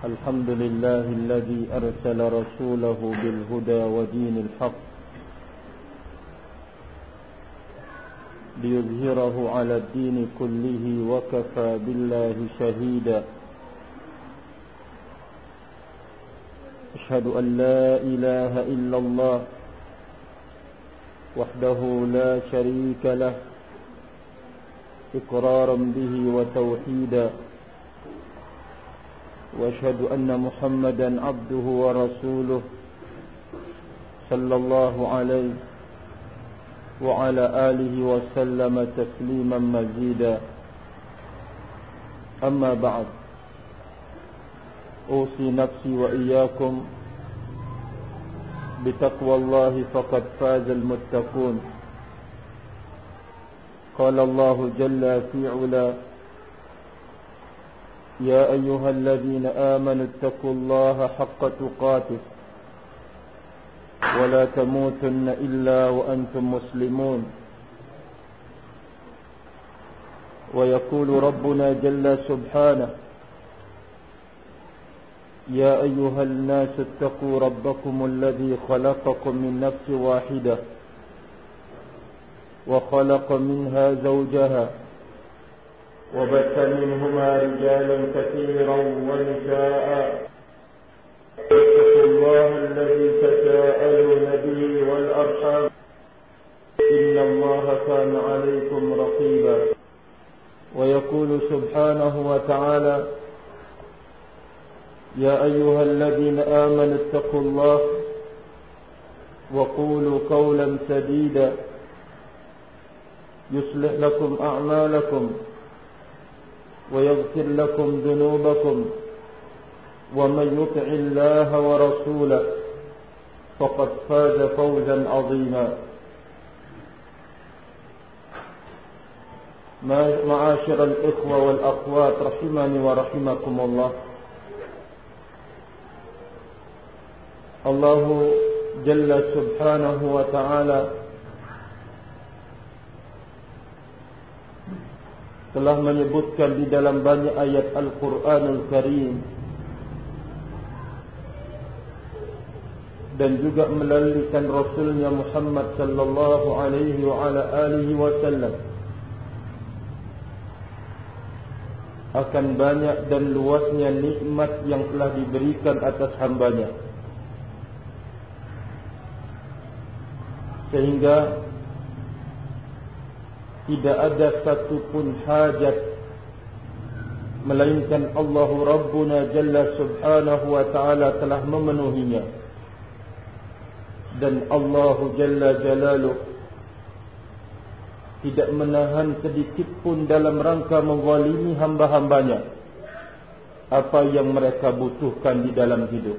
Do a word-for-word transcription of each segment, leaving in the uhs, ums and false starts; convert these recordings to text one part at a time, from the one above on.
الحمد لله الذي أرسل رسوله بالهدى ودين الحق ليظهره على الدين كله وكفى بالله شهيدا. أشهد أن لا إله إلا الله وحده لا شريك له إقرارا به وتوحيدا. وأشهد أن محمدا عبده ورسوله صلى الله عليه وعلى آله وسلم تسليما مزيدا. أما بعد، أوصي نفسي وإياكم بتقوى الله فقد فاز المتقون. قال الله جل في علا: يا أيها الذين آمنوا اتقوا الله حق تقاته ولا تموتن إلا وأنتم مسلمون. ويقول ربنا جل سبحانه: يا أيها الناس اتقوا ربكم الذي خلقكم من نفس واحدة وخلق منها زوجها وبث منهما رجالا كثيرا ونساء واتقوا الله الذي تساءلون به والأرحام إن الله كان عليكم رقيبا. ويقول سبحانه وتعالى: يا أيها الذين آمنوا اتقوا الله وقولوا قولا سديدا يصلح لكم أعمالكم ويغفر لكم ذنوبكم ومن يطع الله ورسوله فقد فاز فوزا عظيما. معاشر الإخوة والأخوات رحمني ورحمكم الله. Allah Jalla Subhanahu wa Ta'ala telah menyebutkan di dalam banyak ayat Al-Quranul Karim dan juga melalui Rasulnya Muhammad sallallahu alaihi wa ala alihi wasallam akan banyak dan luasnya nikmat yang telah diberikan atas hambanya, sehingga tidak ada satupun hajat melainkan Allah Rabbuna Jalla Subhanahu wa Ta'ala telah memenuhinya. Dan Allah Jalla Jalaluh tidak menahan sedikit pun dalam rangka menzalimi hamba-hambanya apa yang mereka butuhkan di dalam hidup.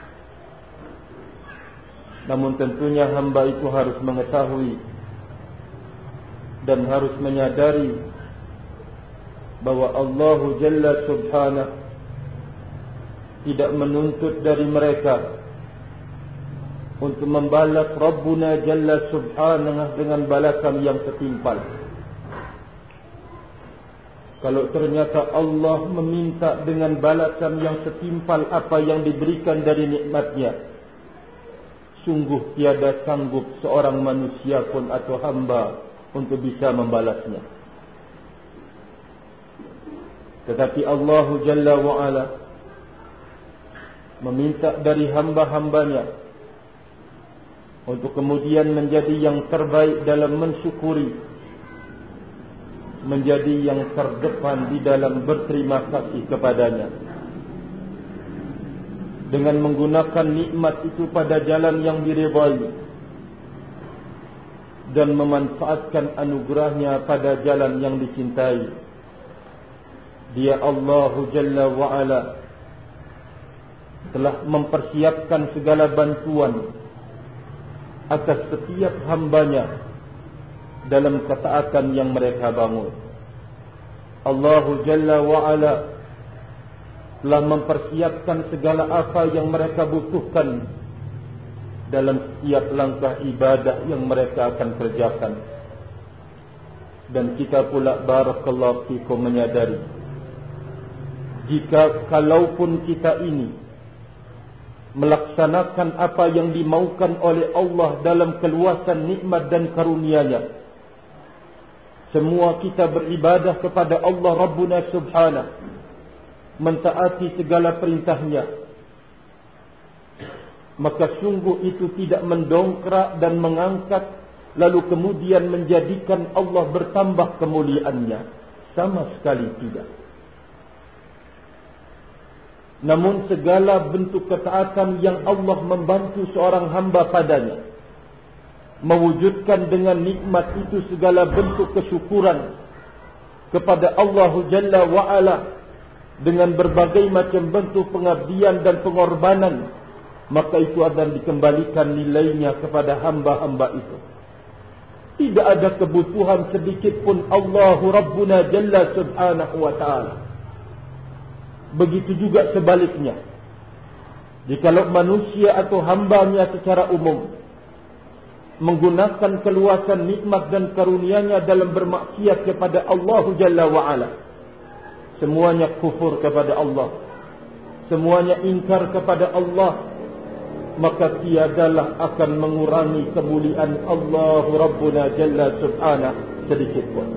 Namun tentunya hamba itu harus mengetahui dan harus menyadari bahwa Allah Jalla Subhanahu tidak menuntut dari mereka untuk membalas Rabbuna Jalla Subhanahu dengan balasan yang setimpal. Kalau ternyata Allah meminta dengan balasan yang setimpal apa yang diberikan dari nikmatnya, sungguh tiada sanggup seorang manusia pun atau hamba untuk bisa membalasnya. Tetapi Allah Jalla wa'ala meminta dari hamba-hambanya untuk kemudian menjadi yang terbaik dalam mensyukuri, menjadi yang terdepan di dalam berterima kasih kepadanya, dengan menggunakan nikmat itu pada jalan yang diridhai dan memanfaatkan anugerahnya pada jalan yang dicintai. Dia Allah Jalla wa'ala telah mempersiapkan segala bantuan atas setiap hambanya dalam ketaatan yang mereka bangun. Allah Jalla wa'ala telah mempersiapkan segala apa yang mereka butuhkan dalam setiap langkah ibadah yang mereka akan kerjakan. Dan kita pula barakallahu fikum menyadari jika kalaupun kita ini melaksanakan apa yang dimaukan oleh Allah dalam keluasan nikmat dan karunia-Nya, semua kita beribadah kepada Allah Rabbuna Subhanahu, mentaati segala perintahnya, maka sungguh itu tidak mendongkrak dan mengangkat lalu kemudian menjadikan Allah bertambah kemuliaannya. Sama sekali tidak. Namun segala bentuk ketaatan yang Allah membantu seorang hamba padanya, mewujudkan dengan nikmat itu segala bentuk kesyukuran kepada Allah Jalla wa'ala dengan berbagai macam bentuk pengabdian dan pengorbanan, maka itu akan dikembalikan nilainya kepada hamba-hamba itu. Tidak ada kebutuhan sedikit pun Allahu Rabbuna Jalla Subhanahu wa ta'ala. Begitu juga sebaliknya. Jikalau manusia atau hambanya secara umum menggunakan keluasan nikmat dan karunia-Nya dalam bermaksiat kepada Allah Jalla wa'ala, semuanya kufur kepada Allah, semuanya ingkar kepada Allah, maka tiadalah akan mengurangi kemuliaan Allah Rabbuna Jalla Subhanahu sedikit pun.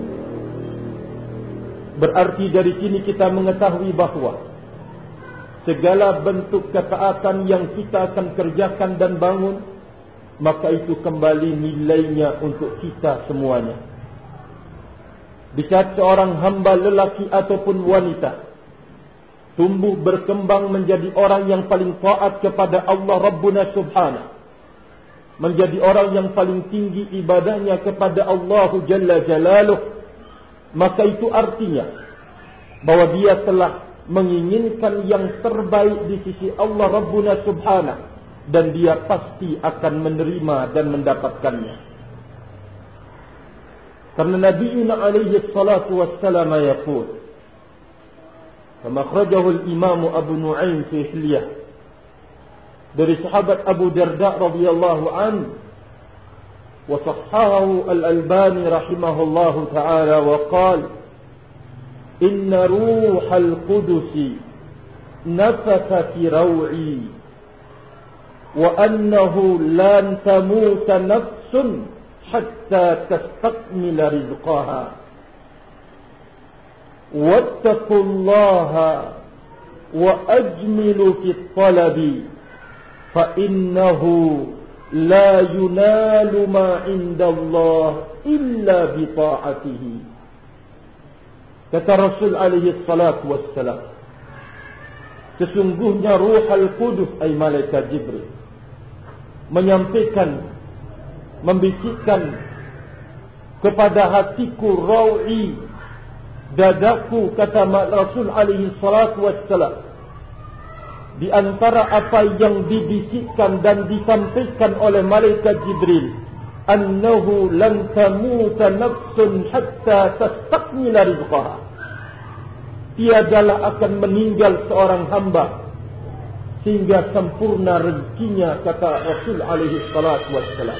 Berarti dari sini kita mengetahui bahawa segala bentuk ketaatan yang kita akan kerjakan dan bangun, maka itu kembali nilainya untuk kita semuanya. Di saat seorang hamba lelaki ataupun wanita tumbuh berkembang menjadi orang yang paling taat kepada Allah Rabbuna Subhanahu, menjadi orang yang paling tinggi ibadahnya kepada Allah Jalla Jalaluh, maka itu artinya bahwa dia telah menginginkan yang terbaik di sisi Allah Rabbuna Subhanahu, dan dia pasti akan menerima dan mendapatkannya. Karena Nabi alaihi salatu wassalam yaqul, kama akhrajahu al-Imam Abu Nu'aim fi Hilyah, dari sahabat Abu Darda radhiyallahu anhu, wa sahhahu al-Albani rahimahullahu ta'ala, wa qala inna ruhal qudusi nafatha fi raw'i wa annahu lan tamuta nafsun hatta tastakmila rizqaha wattaqullaha wa ajmilu fi talabi fa innahu la yunalu ma indallah illa bi ta'atihi. Kata Rasul alaihi salatu wassalam, sesungguhnya Ruh Al-Qudus, ay malaikat Jibril, menyampaikan, membisikkan kepada hatiku, rawi, dadaku, kata Rasul alaihi salatu wassalam, di antara apa yang dibisikkan dan disampaikan oleh malaikat Jibril, annahu lan tamuta nafsun hatta tastakmila rizqaha, tiadalah akan meninggal seorang hamba sehingga sempurna rezekinya, kata Rasul alaihi salatu wassalam.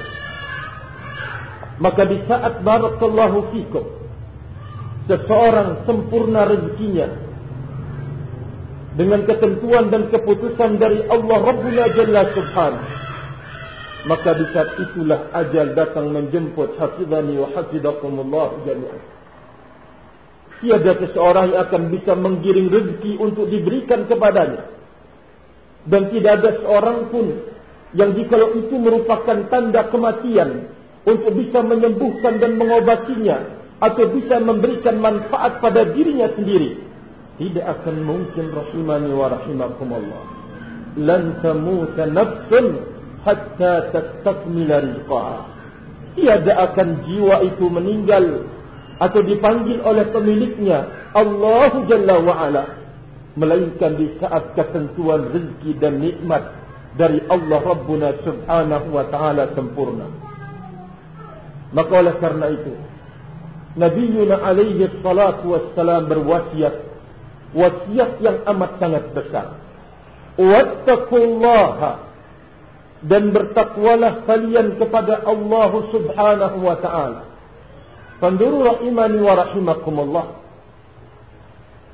Maka di saat barakallahu fikum seseorang sempurna rezekinya dengan ketentuan dan keputusan dari Allah Rabbuna Jalla Subhanahu, maka di saat itulah ajal datang menjemput. Hafizani wa hafizakumullah jami'an. Tiada seseorang yang akan bisa menggiring rezeki untuk diberikan kepadanya, dan tidak ada seorang pun yang jikalau itu merupakan tanda kematian untuk bisa menyembuhkan dan mengobatinya atau bisa memberikan manfaat pada dirinya sendiri, tidak akan mungkin. Rahimani wa rahimakumullah, lan tamuta nafsun hatta tastakmila rizqaha, tiada akan jiwa itu meninggal atau dipanggil oleh pemiliknya Allah Jalla wa'ala, melainkan di saat ketentuan rezeki dan nikmat dari Allah Rabbuna Subhanahu wa ta'ala sempurna. Maka oleh karena itu Nabiuna alaihi salatu wassalam berwasiat, wasiat yang amat sangat besar, wattaqullaha, dan bertakwalah kalian kepada Allah Subhanahu wa ta'ala. Fanduru rahimani wa rahimakumullah,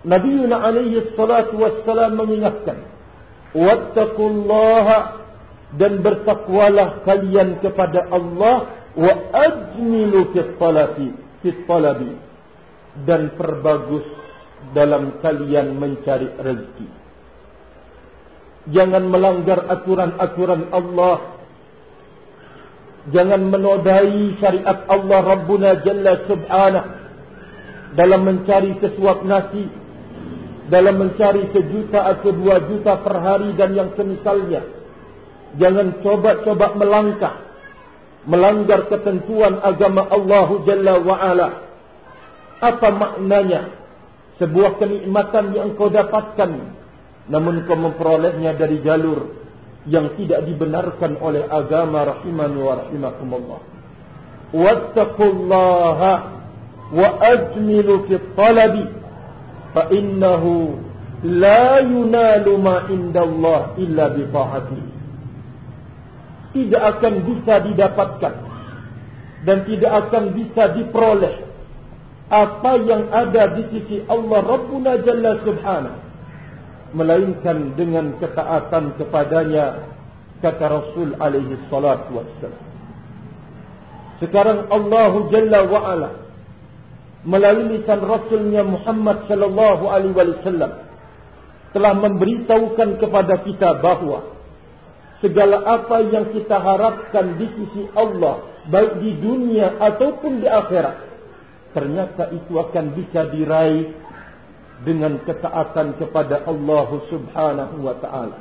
Nabi alaihi salatu wassalam mengingatkan, wattaqullaha, dan bertakwalah kalian kepada Allah, wa ajmilu fit talabi, fit talabi, dan perbagus dalam kalian mencari rezeki. Jangan melanggar aturan-aturan Allah. Jangan menodai syariat Allah Rabbuna Jalla Subhanahu dalam mencari sesuap nasi, dalam mencari sejuta atau dua juta per hari dan yang semisalnya. Jangan coba-coba melangkah, melanggar ketentuan agama Allah Jalla wa'ala. Apa maknanya? Sebuah kenikmatan yang kau dapatkan, namun kau memperolehnya dari jalur yang tidak dibenarkan oleh agama rahimani wa rahimakumullah. Wattaqullaha wa ajmilu fit talabi, fa innahu la yunalu ma indallah illa bi ta'atihi. Tidak akan bisa didapatkan dan tidak akan bisa diperoleh apa yang ada di sisi Allah Rabbuna Jalla Subhanahu, melainkan dengan ketaatan kepadanya, kata Rasul alaihi salatu wassalam. Sekarang Allah Jalla wa'ala melalui lisan Rasulnya Muhammad sallallahu alaihi wasallam telah memberitahukan kepada kita bahawa segala apa yang kita harapkan di sisi Allah, baik di dunia ataupun di akhirat, ternyata itu akan bisa diraih dengan ketaatan kepada Allah Subhanahu wa ta'ala.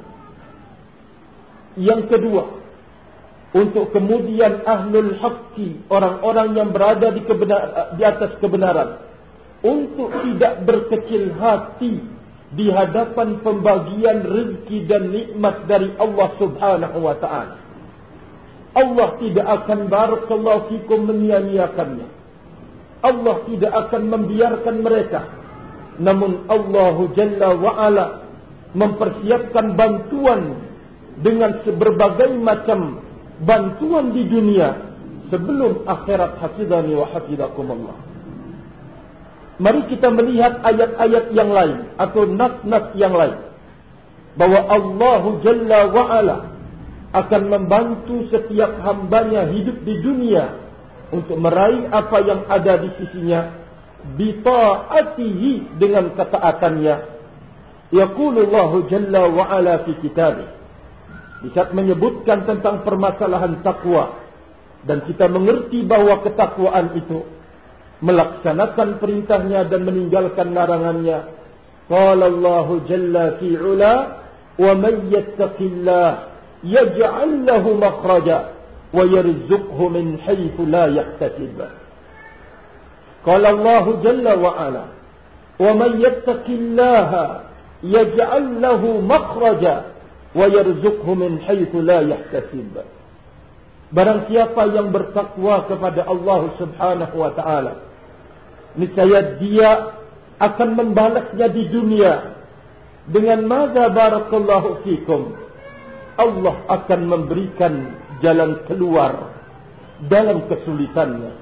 Yang kedua, untuk kemudian ahlul haqqi, orang-orang yang berada di, kebenar, di atas kebenaran, untuk tidak berkecil hati di hadapan pembagian rezeki dan nikmat dari Allah Subhanahu wa ta'ala. Allah tidak akan barakallahu fikum menyia-nyiakannya. Allah tidak akan membiarkan mereka. Namun Allah Jalla wa'ala mempersiapkan bantuan dengan berbagai macam bantuan di dunia sebelum akhirat. Hafizani wa hafizakumullah. Mari kita melihat ayat-ayat yang lain atau nas-nas yang lain, bahwa Allah Jalla wa'ala akan membantu setiap hambanya hidup di dunia untuk meraih apa yang ada di sisinya, bita'atihi, dengan ketaatannya. Yaqulullahu Jalla wa'ala fi kitabih, di saat menyebutkan tentang permasalahan takwa, dan kita mengerti bahawa ketakwaan itu melaksanakan perintahnya dan meninggalkan larangannya. Qala Allahu Jalla fi 'ula, wa may yattaqillah yaj'al lahu makhraja wa yarzuqhu min haythu la yahtasib. Qala Allahu Jalla wa 'ala, wa may yattaqillaha yaj'al lahu makhraja wa yarzuqhu min haythu la yahtasib. Barang siapa yang bertakwa kepada Allah Subhanahu wa ta'ala, niscaya dia akan membalasnya di dunia dengan madza barakallahu fikum. Allah akan memberikan jalan keluar dalam kesulitannya.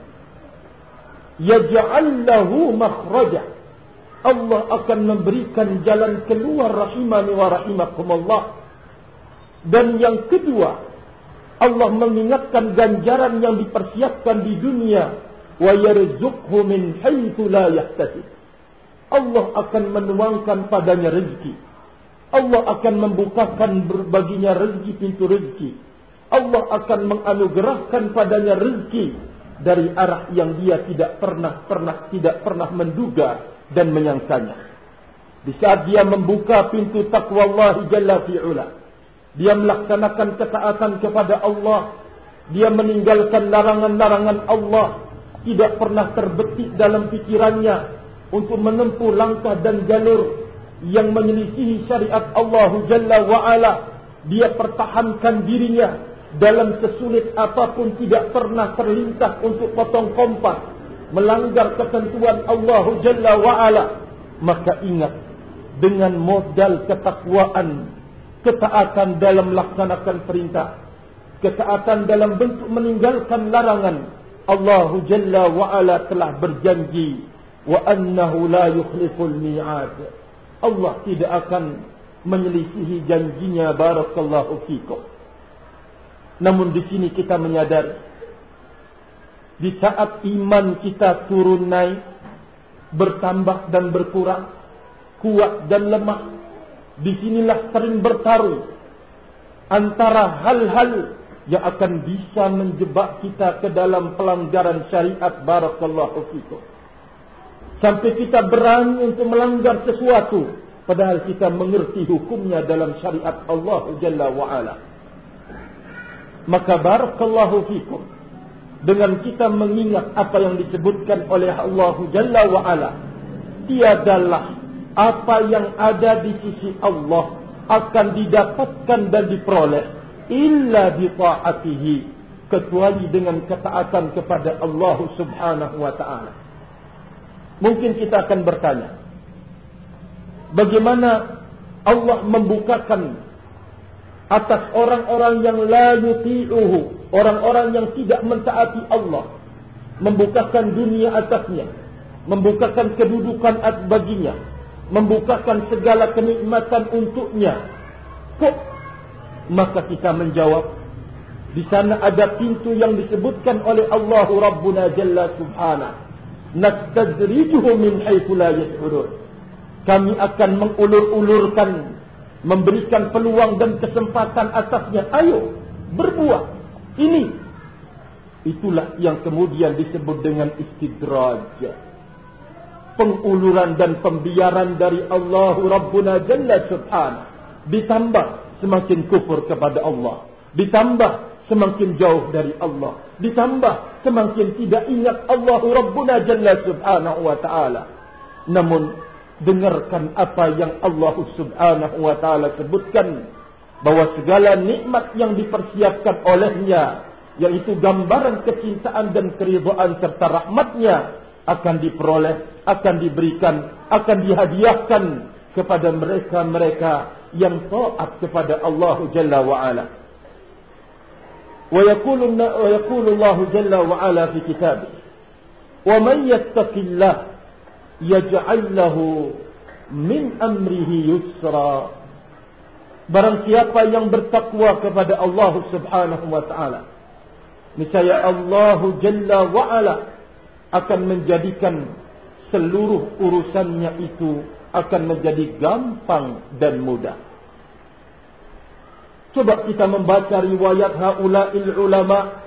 Yaj'al lahu makhraja, Allah akan memberikan jalan keluar rahimani wa rahimakumullah. Dan yang kedua, Allah mengingatkan ganjaran yang dipersiapkan di dunia, wa yarzuqhu min haitsu la yahtasib. Allah akan menuangkan padanya rezeki. Allah akan membukakan baginya rezeki, pintu rezeki. Allah akan menganugerahkan padanya rezeki dari arah yang dia tidak pernah pernah tidak pernah menduga dan menyangkanya. Di saat dia membuka pintu taqwa Allah Jalla fi'ula, dia melaksanakan ketaatan kepada Allah, dia meninggalkan larangan-larangan Allah, tidak pernah terbetik dalam pikirannya untuk menempuh langkah dan jalur yang menyelisihi syariat Allah Jalla wa'ala. Dia pertahankan dirinya dalam sesulit apapun, tidak pernah terlintas untuk potong kompas, melanggar ketentuan Allah Jalla wa'ala. Maka ingat, dengan modal ketakwaan, ketaatan dalam melaksanakan perintah, ketaatan dalam bentuk meninggalkan larangan, Allah Jalla wa'ala telah berjanji wa annahu la yukhliful mi'ad. Allah tidak akan menyelisihi janjinya. Barakallahu fikum. Namun di sini kita menyadari, di saat iman kita turun naik, bertambah dan berkurang, kuat dan lemah, disinilah sering bertaruh antara hal-hal yang akan bisa menjebak kita ke dalam pelanggaran syariat. Barakallahu fikum. Sampai kita berani untuk melanggar sesuatu, padahal kita mengerti hukumnya dalam syariat Allah Jalla wa'ala. Maka barakallahu fikum, dengan kita mengingat apa yang disebutkan oleh Allah Jalla wa'ala, tiadalah apa yang ada di sisi Allah akan didapatkan dan diperoleh illa bi ta'atihi, kecuali dengan ketaatan kepada Allah Subhanahu wa ta'ala. Mungkin kita akan bertanya, bagaimana Allah membukakan atas orang-orang yang la yuti'uhu, orang-orang yang tidak mentaati Allah, membukakan dunia atasnya, membukakan kedudukan baginya, membukakan segala kenikmatan untuknya. Kok? Maka kita menjawab, di sana ada pintu yang disebutkan oleh Allah Rabbuna Jalla Subhanahu, nastadrijuhum min haitsu la yash'urun. Kami akan mengulur-ulurkan, memberikan peluang dan kesempatan atasnya. Ayo, berbuat. Ini. Itulah yang kemudian disebut dengan istidraj. Penguluran dan pembiaran dari Allah Rabbuna Jalla Subhanahu. Ditambah semakin kufur kepada Allah. Ditambah semakin jauh dari Allah. Ditambah semakin tidak ingat Allah Rabbuna Jalla Subhanahu wa ta'ala. Namun dengarkan apa yang Allah Subhanahu wa ta'ala sebutkan, bahwa segala nikmat yang dipersiapkan olehnya, yaitu gambaran kecintaan dan keridhaan serta rahmatnya, akan diperoleh, akan diberikan, akan dihadiahkan kepada mereka-mereka yang taat kepada Allah Jalla wa'ala. ويقول ويقول الله جل وعلا في كتابه ومن يتق الله يجعل له من أمره يسرا. Barang siapa yang bertakwa kepada Allah Subhanahu wa ta'ala, niscaya Allah Jalla wa'ala akan menjadikan seluruh urusannya itu akan menjadi gampang dan mudah. Coba kita membaca riwayat haula'il ulama,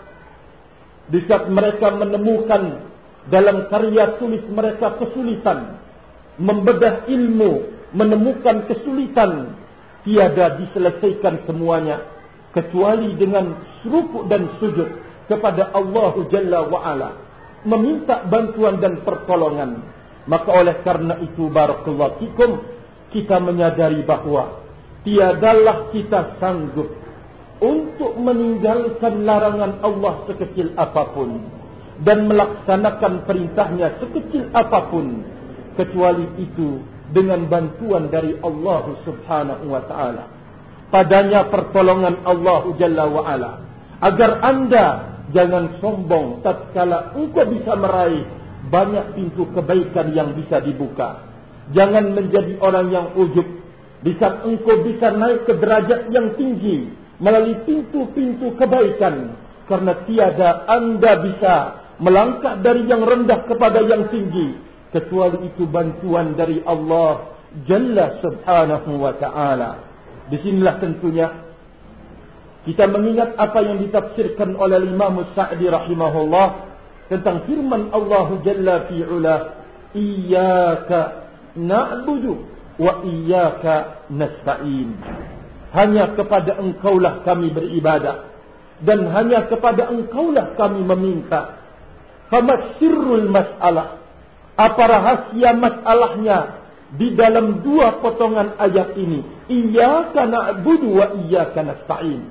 di saat mereka menemukan dalam karya tulis mereka kesulitan membedah ilmu, menemukan kesulitan, tiada diselesaikan semuanya kecuali dengan rukuk dan sujud kepada Allah Jalla wa'ala, meminta bantuan dan pertolongan. Maka oleh karena itu barakallahu fikum, kita menyadari bahawa tiadalah kita sanggup untuk meninggalkan larangan Allah sekecil apapun dan melaksanakan perintahnya sekecil apapun, kecuali itu dengan bantuan dari Allah Subhanahu wa ta'ala. Padanya pertolongan Allah Jalla wa'ala, agar anda jangan sombong tatkala engkau bisa meraih banyak pintu kebaikan yang bisa dibuka. Jangan menjadi orang yang ujub di saat engkau bisa naik ke derajat yang tinggi melalui pintu-pintu kebaikan, karena tiada anda bisa melangkah dari yang rendah kepada yang tinggi kecuali itu bantuan dari Allah Jalla Subhanahu wa ta'ala. Disinilah tentunya kita mengingat apa yang ditafsirkan oleh Imam Sa'di rahimahullah tentang firman Allah Jalla fi'ula, iyyaka na'budu wa iyyaka nasta'in. Hanya kepada engkaulah kami beribadah dan hanya kepada engkaulah kami meminta. Fama sirrul mas'alah, apa rahasia masalahnya di dalam dua potongan ayat ini, iyyaka na'budu wa iyyaka nasta'in.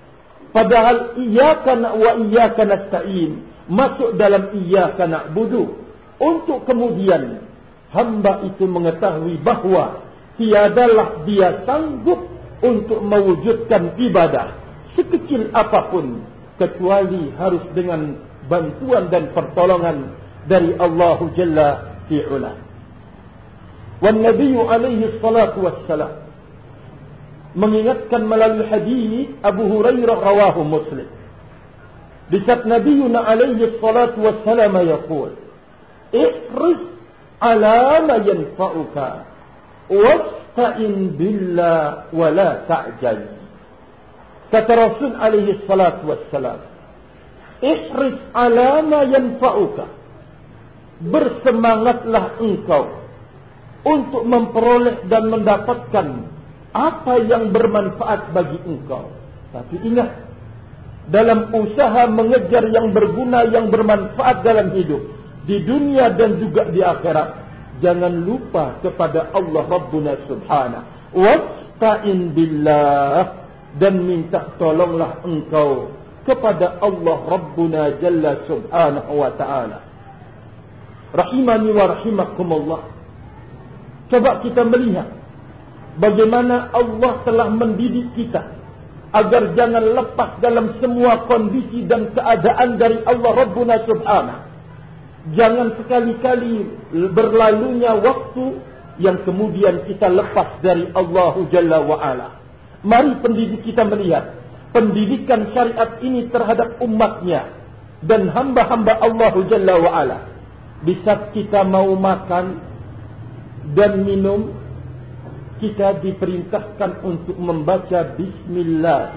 Padahal iyyaka wa iyyaka nasta'in masuk dalam iyyaka na'budu untuk kemudian hamba itu mengetahui bahawa tiadalah dia sanggup untuk mewujudkan ibadah sekecil apapun kecuali harus dengan bantuan dan pertolongan dari Allah Jalla fi 'ula. Wan Nabi alaihi salatu wassalam mengingatkan melalui hadis Abu Hurairah rawahu Muslim. Di saat Nabi alaihi salatu wassalam yaqul, "Ihris 'ala ma yanfa'uka wasta'in billah wa la ta'jal." Kata Rasul alaihi salatu wassalam, "Ihris 'ala ma yanfa'uka." Bersemangatlah engkau untuk memperoleh dan mendapatkan apa yang bermanfaat bagi engkau. Tapi ingat, dalam usaha mengejar yang berguna, yang bermanfaat dalam hidup, di dunia dan juga di akhirat, jangan lupa kepada Allah Rabbuna Subhanahu. Wasta'in billah, dan minta tolonglah engkau kepada Allah Rabbuna Jalla Subhanahu wa ta'ala. Rahimani wa rahimakumullah. Coba kita melihat bagaimana Allah telah mendidik kita agar jangan lepas dalam semua kondisi dan keadaan dari Allah Rabbuna Subhanahu. Jangan sekali-kali berlalunya waktu yang kemudian kita lepas dari Allah Jalla wa'ala. Mari pendidik kita melihat pendidikan syariat ini terhadap umatnya dan hamba-hamba Allah Jalla wa'ala. Di saat kita mau makan dan minum, kita diperintahkan untuk membaca Bismillah.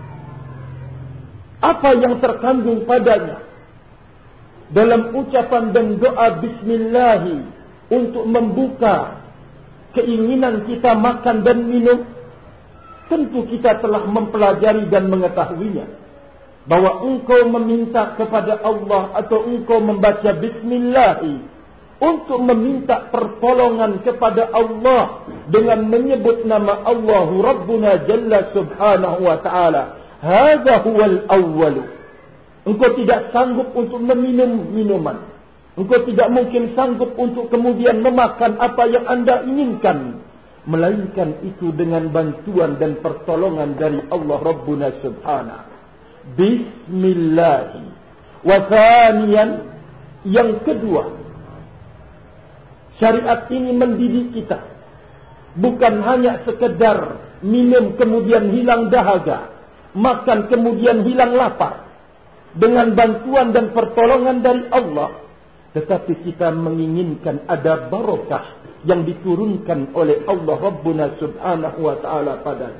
Apa yang terkandung padanya dalam ucapan dan doa Bismillah untuk membuka keinginan kita makan dan minum, tentu kita telah mempelajari dan mengetahuinya. Bahwa engkau meminta kepada Allah atau engkau membaca Bismillah untuk meminta pertolongan kepada Allah dengan menyebut nama Allah Rabbuna Jalla Subhanahu wa ta'ala. Hadha huwal awwalu. Engkau tidak sanggup untuk meminum minuman. Engkau tidak mungkin sanggup untuk kemudian memakan apa yang anda inginkan. Melainkan itu dengan bantuan dan pertolongan dari Allah Rabbuna Subhanahu. Bismillah. Wa thaniyan, yang kedua, syariat ini mendidik kita bukan hanya sekedar minum kemudian hilang dahaga, makan kemudian hilang lapar dengan bantuan dan pertolongan dari Allah, tetapi kita menginginkan ada barokah yang diturunkan oleh Allah Rabbuna Subhanahu wa ta'ala padanya.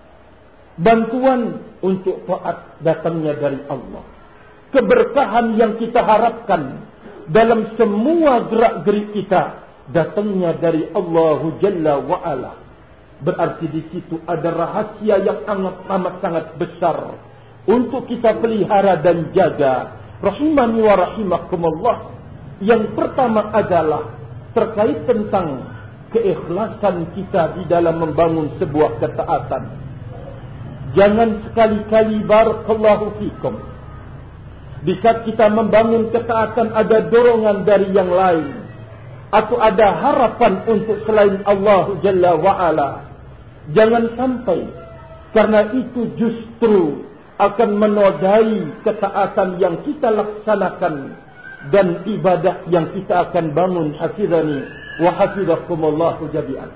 Bantuan untuk taat datangnya dari Allah. Keberkahan yang kita harapkan dalam semua gerak-gerik kita datangnya dari Allah Jalla wa'ala. Berarti di situ ada rahasia yang amat amat sangat besar untuk kita pelihara dan jaga. Rahimani wa rahimakumullah. Yang pertama adalah terkait tentang keikhlasan kita di dalam membangun sebuah ketaatan. Jangan sekali-kali barakallahu fikum, di saat kita membangun ketaatan ada dorongan dari yang lain atau ada harapan untuk selain Allah Jalla wa'ala. Jangan sampai karena itu justru akan menodai ketaatan yang kita laksanakan dan ibadah yang kita akan bangun. Hafizani wa hafizakumullahu jami'an.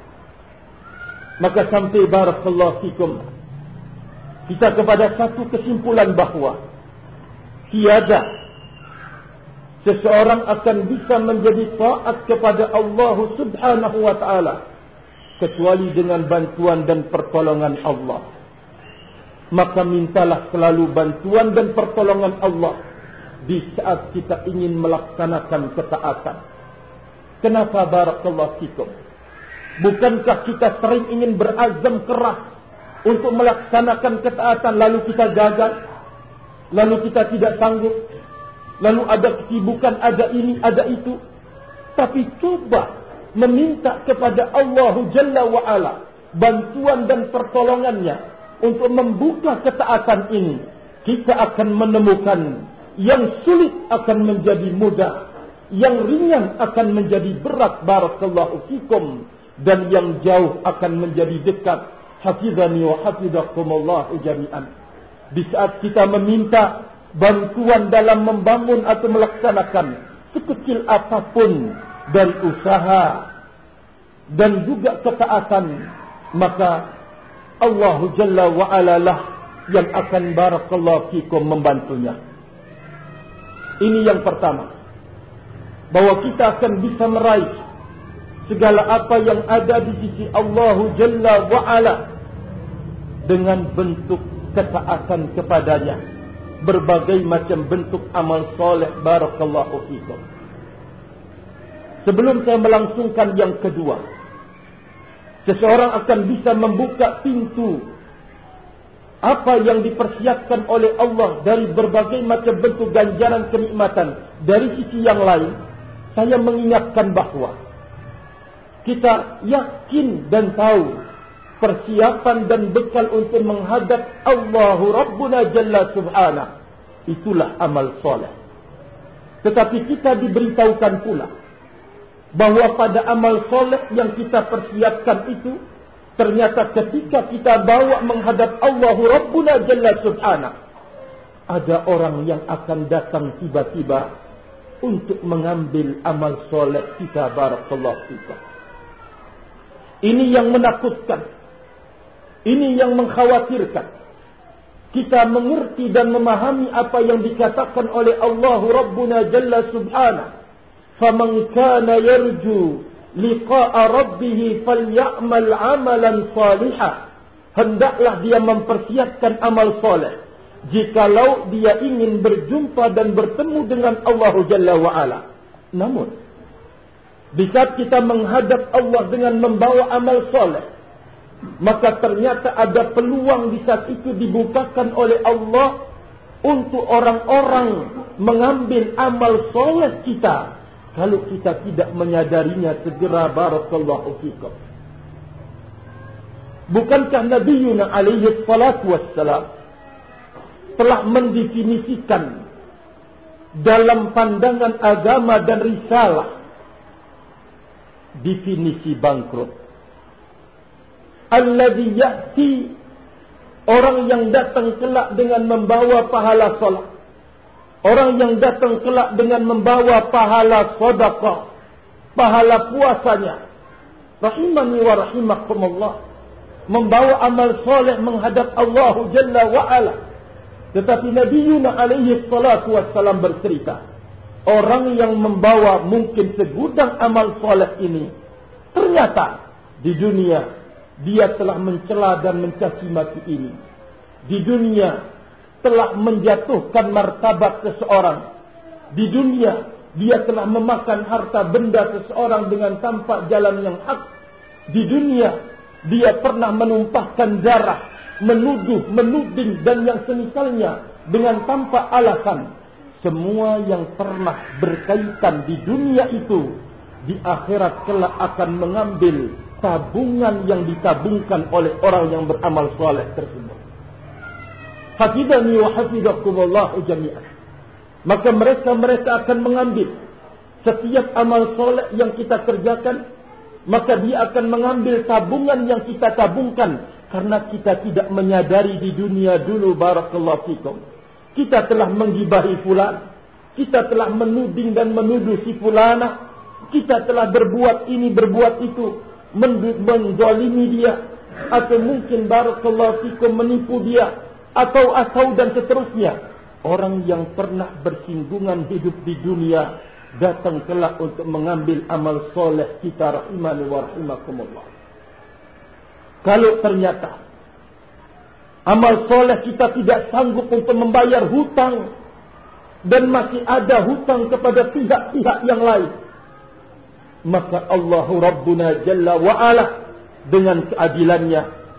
Maka sampai barakallahu fikum kita kepada satu kesimpulan bahawa tiada seseorang akan bisa menjadi taat kepada Allah Subhanahu wa ta'ala kecuali dengan bantuan dan pertolongan Allah. Maka mintalah selalu bantuan dan pertolongan Allah di saat kita ingin melaksanakan ketaatan. Kenapa barakallahu fikum? Bukankah kita sering ingin berazam keras untuk melaksanakan ketaatan, lalu kita gagal, lalu kita tidak sanggup, lalu ada kesibukan, ada ini, ada itu. Tapi coba meminta kepada Allah Jalla wa'ala bantuan dan pertolongannya untuk membuka ketaatan ini. Kita akan menemukan yang sulit akan menjadi mudah, yang ringan akan menjadi berat barakallahu fikum, dan yang jauh akan menjadi dekat. Hafizani wa hafizakumullahu jami'an. Di saat kita meminta bantuan dalam membangun atau melaksanakan sekecil apapun dari usaha dan juga ketaatan, maka Allah Jalla wa'ala lah yang akan barakallahu fikum membantunya. Ini yang pertama, bahwa kita akan bisa meraih segala apa yang ada di sisi Allah Jalla wa'ala dengan bentuk ketaatan kepadanya, berbagai macam bentuk amal soleh. Barakallahu fikum. Sebelum saya melangsungkan yang kedua, seseorang akan bisa membuka pintu apa yang dipersiapkan oleh Allah dari berbagai macam bentuk ganjaran kenikmatan. Dari sisi yang lain, saya mengingatkan bahawa kita yakin dan tahu persiapan dan bekal untuk menghadap Allahu Rabbuna Jalla Subhanahu, itulah amal soleh. Tetapi kita diberitahukan pula bahawa pada amal soleh yang kita persiapkan itu, ternyata ketika kita bawa menghadap Allahu Rabbuna Jalla Subhanahu, ada orang yang akan datang tiba-tiba untuk mengambil amal soleh kita. Barakallahu fikum. Ini yang menakutkan, ini yang mengkhawatirkan. Kita mengerti dan memahami apa yang dikatakan oleh Allahu Rabbuna Jalla Subhanahu. فَمَنْ كَانَ يَرْجُو لِقَاءَ رَبِّهِ فَلْيَعْمَلْ عَمَلًا صَالِحًا. Hendaklah dia mempersiapkan amal soleh jikalau dia ingin berjumpa dan bertemu dengan Allah Jalla wa'ala. Namun, di saat kita menghadap Allah dengan membawa amal soleh, maka ternyata ada peluang di saat itu dibukakan oleh Allah untuk orang-orang mengambil amal soleh kita. Kalau kita tidak menyadarinya segera. Barakallahu fikum. Bukankah Nabi Yuna alaihi salatu wassalam telah mendefinisikan dalam pandangan agama dan risalah definisi bangkrut? Alladhi ya'ti, orang yang datang kelak dengan membawa pahala salat, orang yang datang kelak dengan membawa pahala sedekah, pahala puasanya, rahimani wa rahimakumullah, membawa amal soleh menghadap Allah Jalla wa'ala. Tetapi Nabi Yuna alaihi salatu wassalam bercerita, orang yang membawa mungkin segudang amal soleh ini, ternyata di dunia dia telah mencela dan mencaci maki ini. Di dunia telah menjatuhkan martabat seseorang. Di dunia dia telah memakan harta benda seseorang dengan tanpa jalan yang hak. Di dunia dia pernah menumpahkan darah, menuduh, menuding dan yang semisalnya dengan tanpa alasan. Semua yang pernah berkaitan di dunia itu, di akhirat kelak akan mengambil tabungan yang ditabungkan oleh orang yang beramal soleh tersebut. Hafidhani wa hafidhakumullah jami'an. Maka mereka-mereka akan mengambil setiap amal soleh yang kita kerjakan, maka dia akan mengambil tabungan yang kita tabungkan. Karena kita tidak menyadari di dunia dulu, barakallahu fikum, kita telah menggibahi fulan, kita telah menuding dan menuduh si fulana, kita telah berbuat ini, berbuat itu, menzalimi dia, atau mungkin barakallahu fikum menipu dia, atau atau dan seterusnya. Orang yang pernah bersinggungan hidup di dunia datang kelak untuk mengambil amal soleh kita, rahimani wa rahimakumullah. Kalau ternyata amal soleh kita tidak sanggup untuk membayar hutang dan masih ada hutang kepada pihak-pihak yang lain, maka Allah Rabbuna Jalla wa'ala dengan keadilannya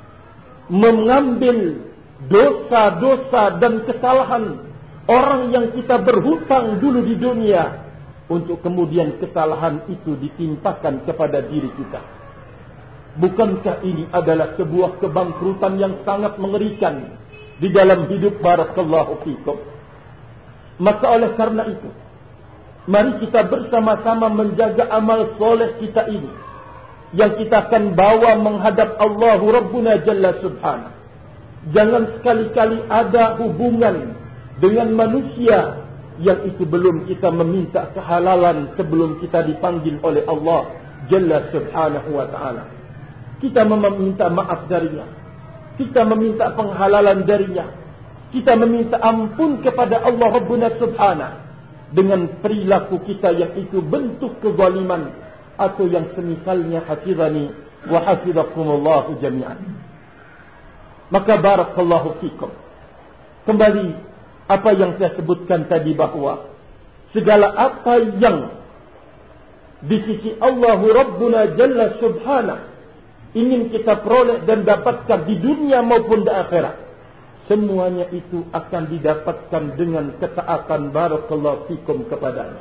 mengambil dosa-dosa dan kesalahan orang yang kita berhutang dulu di dunia, untuk kemudian kesalahan itu ditimpakan kepada diri kita. Bukankah ini adalah sebuah kebangkrutan yang sangat mengerikan di dalam hidup, barakallahu fikum? Maka oleh karena itu, mari kita bersama-sama menjaga amal soleh kita ini, yang kita akan bawa menghadap Allah Rabbuna Jalla Subhanahu. Jangan sekali-kali ada hubungan dengan manusia yang itu belum kita meminta kehalalan sebelum kita dipanggil oleh Allah Jalla Subhanahu wa ta'ala. Kita meminta maaf darinya, kita meminta penghalalan darinya, kita meminta ampun kepada Allah Rabbuna Subhanahu dengan perilaku kita yang itu bentuk kezaliman atau yang semisalnya. Hafizani wa hafizakumullahu jami'an. Maka barakallahu fikum. Kembali apa yang saya sebutkan tadi, bahwa segala apa yang di sisi Allah Rabbuna Jalla Subhanahu ingin kita peroleh dan dapatkan di dunia maupun di akhirat, semuanya itu akan didapatkan dengan ketaatan barakallahu fikum kepadanya.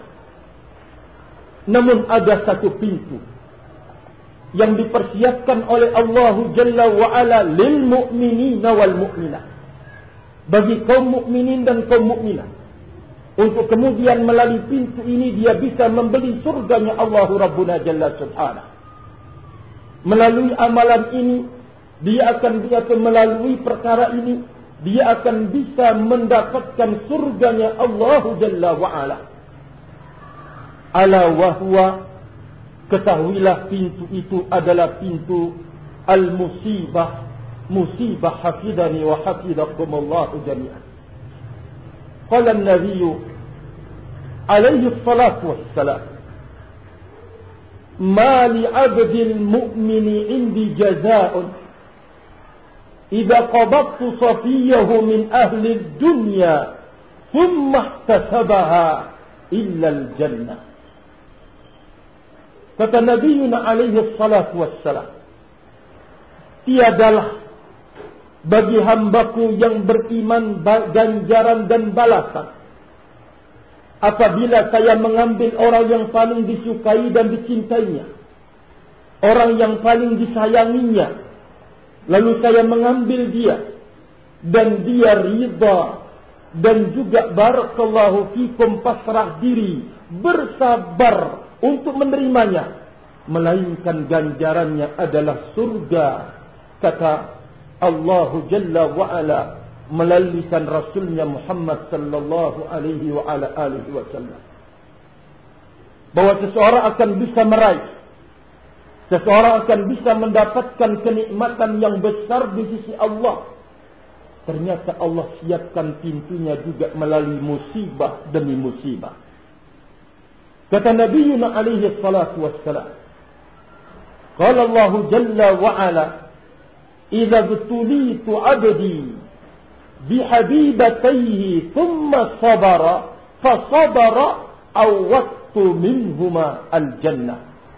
Namun ada satu pintu yang dipersiapkan oleh Allah Jalla wa Ala lil mu'minina wal mu'minat, bagi kaum mukminin dan kaum mukminat, untuk kemudian melalui pintu ini dia bisa membeli surganya Allah Rabbuna Jalla Subhanahu. Melalui amalan ini dia akan bisa melalui perkara ini dia akan bisa mendapatkan surganya Allah Jalla wa Ala. Ala wahwa, ketahuilah pintu itu adalah pintu al-musibah, musibah. Hafidhani wa hafidhakumullahu jami'an. Qala an-nabiy alaihi salatu wassalam, ma li 'abdil mu'mini 'indi jazaa'un idza qabadtu safiyahu min ahli ad-dunya thumma ihtasabaha illa al-jannah. Kata Nabi alaihi salatu wassalam, tiadalah bagi hambaku yang beriman ganjaran dan balasan apabila saya mengambil orang yang paling disukai dan dicintainya, orang yang paling disayanginya, lalu saya mengambil dia dan dia ridha dan juga barakallahu fikum pasrah diri, bersabar untuk menerimanya, melainkan ganjarannya adalah surga, kata Allah Jalla wa Ala melalui lisan Rasulnya Muhammad sallallahu alaihi wa ala alihi wasallam, bahwa seseorang akan bisa meraih, seseorang akan bisa mendapatkan kenikmatan yang besar di sisi Allah. Ternyata Allah siapkan pintunya juga melalui musibah demi musibah. Kata Nabi alaihi salatu wassalam, qala Allah Jalla wa Ala, idza btulitu 'abdi bihabibatayhi thumma sabara fasabara awwattu minhuma al-jannah.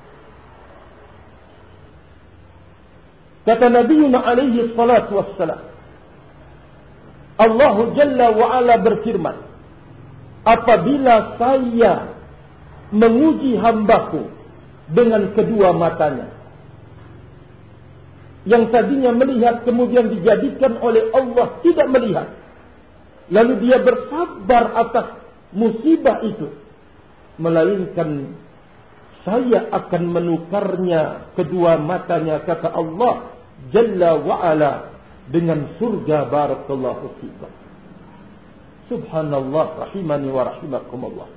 Kata Nabi alaihi salatu wassalam, Allah Jalla wa Ala berfirman, apabila saya menguji hambaku dengan kedua matanya, yang tadinya melihat kemudian dijadikan oleh Allah tidak melihat, lalu dia bersabar atas musibah itu, melainkan saya akan menukarnya kedua matanya, kata Allah Jalla wa Ala, dengan surga. Barakallahu fikum. Subhanallah, rahimani wa rahimakumullah.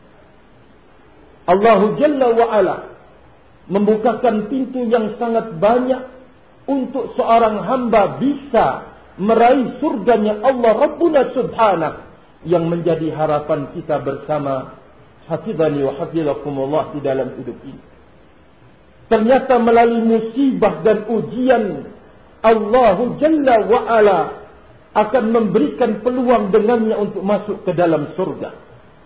Allah Jalla wa Ala membukakan pintu yang sangat banyak untuk seorang hamba bisa meraih surganya Allah Rabbuna Subhanahu, yang menjadi harapan kita bersama. Hafidhani wa hafizakumullah di dalam hidup ini. Ternyata melalui musibah dan ujian, Allah Jalla wa Ala akan memberikan peluang dengannya untuk masuk ke dalam surga.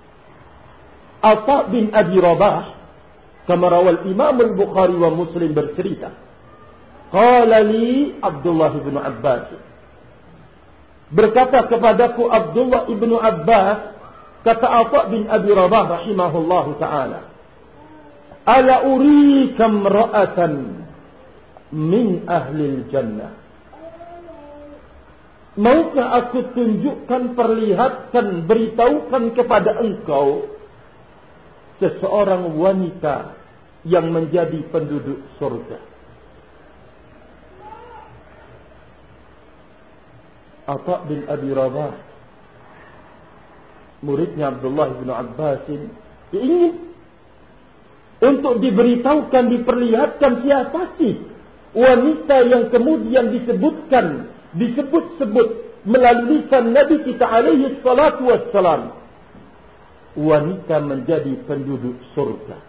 Atha bin Abi Rabah, kama rawal Imam Al-Bukhari wa Muslim, bercerita, qala li Abdullah bin Abbas, berkata kepadaku Abdullah bin Abbas, kata Atha bin Abi Rabah rahimahullahu ta'ala, ala urika imra'atan min ahlil jannah, maukah aku tunjukkan, perlihatkan, beritahukan kepada engkau seseorang wanita yang menjadi penduduk surga. Atha bin Abi Rabah muridnya Abdullah bin Abbas ingin untuk diberitahukan, diperlihatkan siapa sih wanita yang kemudian disebutkan, disebut-sebut melalui lisan Nabi kita alaihi salatu wassalam, wanita menjadi penduduk surga.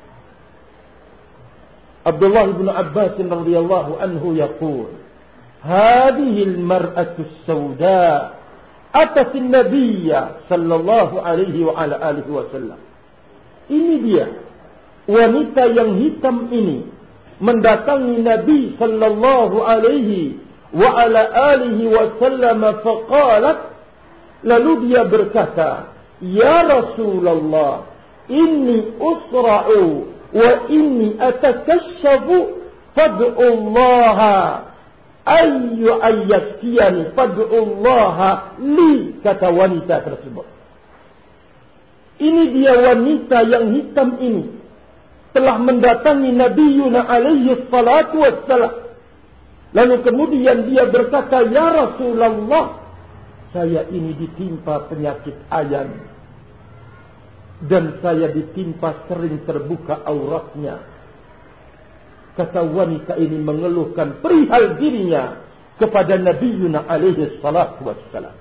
Abdullah bin Abbas radhiyallahu anhu yaqul, "Hadhihi al-mar'atu as-sauda atat an-nabiy sallallahu alaihi wa ala alihi wasallam." Ini dia wanita yang hitam ini mendatangi Nabi sallallahu alaihi wa ala alihi wasallam faqalat, lalu dia berkata, "Ya Rasulullah, inni usra'u wa inni atakashafu fad'ullaha ayyu ayyaskiyani fad'ullaha li," kata wanita tersebut. Ini dia wanita yang hitam ini telah mendatangi Nabi Yuna alaihi salatu wassalam. Lalu kemudian dia berkata, "Ya Rasulullah, saya ini ditimpa penyakit ayan. Dan saya ditimpa sering terbuka auratnya." Kata wanita ini mengeluhkan perihal dirinya kepada Nabi Yuna alaihi salatu wassalam.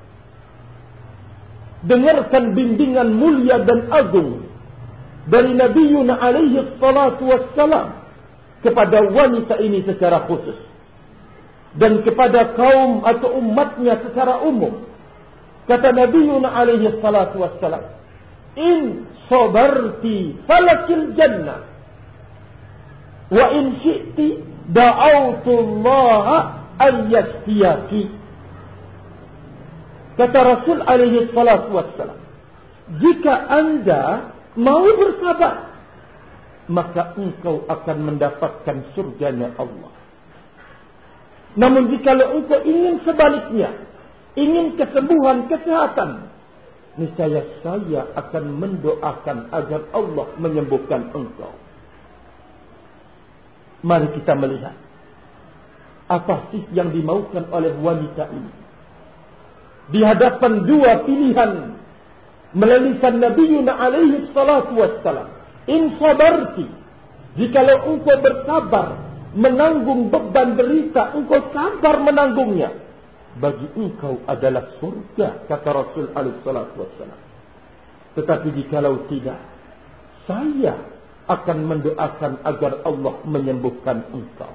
Dengarkan bimbingan mulia dan agung dari Nabi Yuna alaihi salatu wassalam kepada wanita ini secara khusus. Dan kepada kaum atau umatnya secara umum. Kata Nabi Yuna alaihi salatu wassalam, "In sabarti falakil jannah. Wa in syi'ti da'autullaha ayyastiyaki." Kata Rasul alaihi salatu wassalam, jika anda mau bersabar, maka engkau akan mendapatkan surganya Allah. Namun jika engkau ingin sebaliknya, ingin kesembuhan, kesehatan, niscaya saya akan mendoakan agar Allah menyembuhkan engkau. Mari kita melihat apa sih yang dimaukan oleh wanita ini. Di hadapan dua pilihan melalui Nabi Yuna alaihi salatu wassalam. In sabarti, jikalau engkau bersabar menanggung beban derita, engkau sabar menanggungnya, bagi engkau adalah surga, kata Rasul alaihi salatu wassalam. Tetapi jikalau tidak, saya akan mendoakan agar Allah menyembuhkan engkau.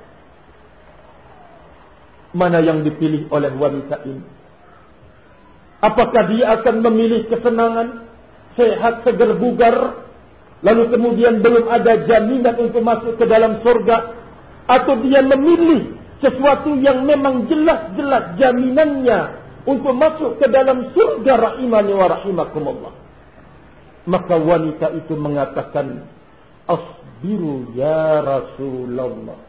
Mana yang dipilih oleh wanita ini? Apakah dia akan memilih kesenangan, sehat, segar, bugar, lalu kemudian belum ada jaminan untuk masuk ke dalam surga? Atau dia memilih sesuatu yang memang jelas-jelas jaminannya untuk masuk ke dalam surga, rahimani wa rahimakumullah? Maka wanita itu mengatakan, "Asbiru ya Rasulullah."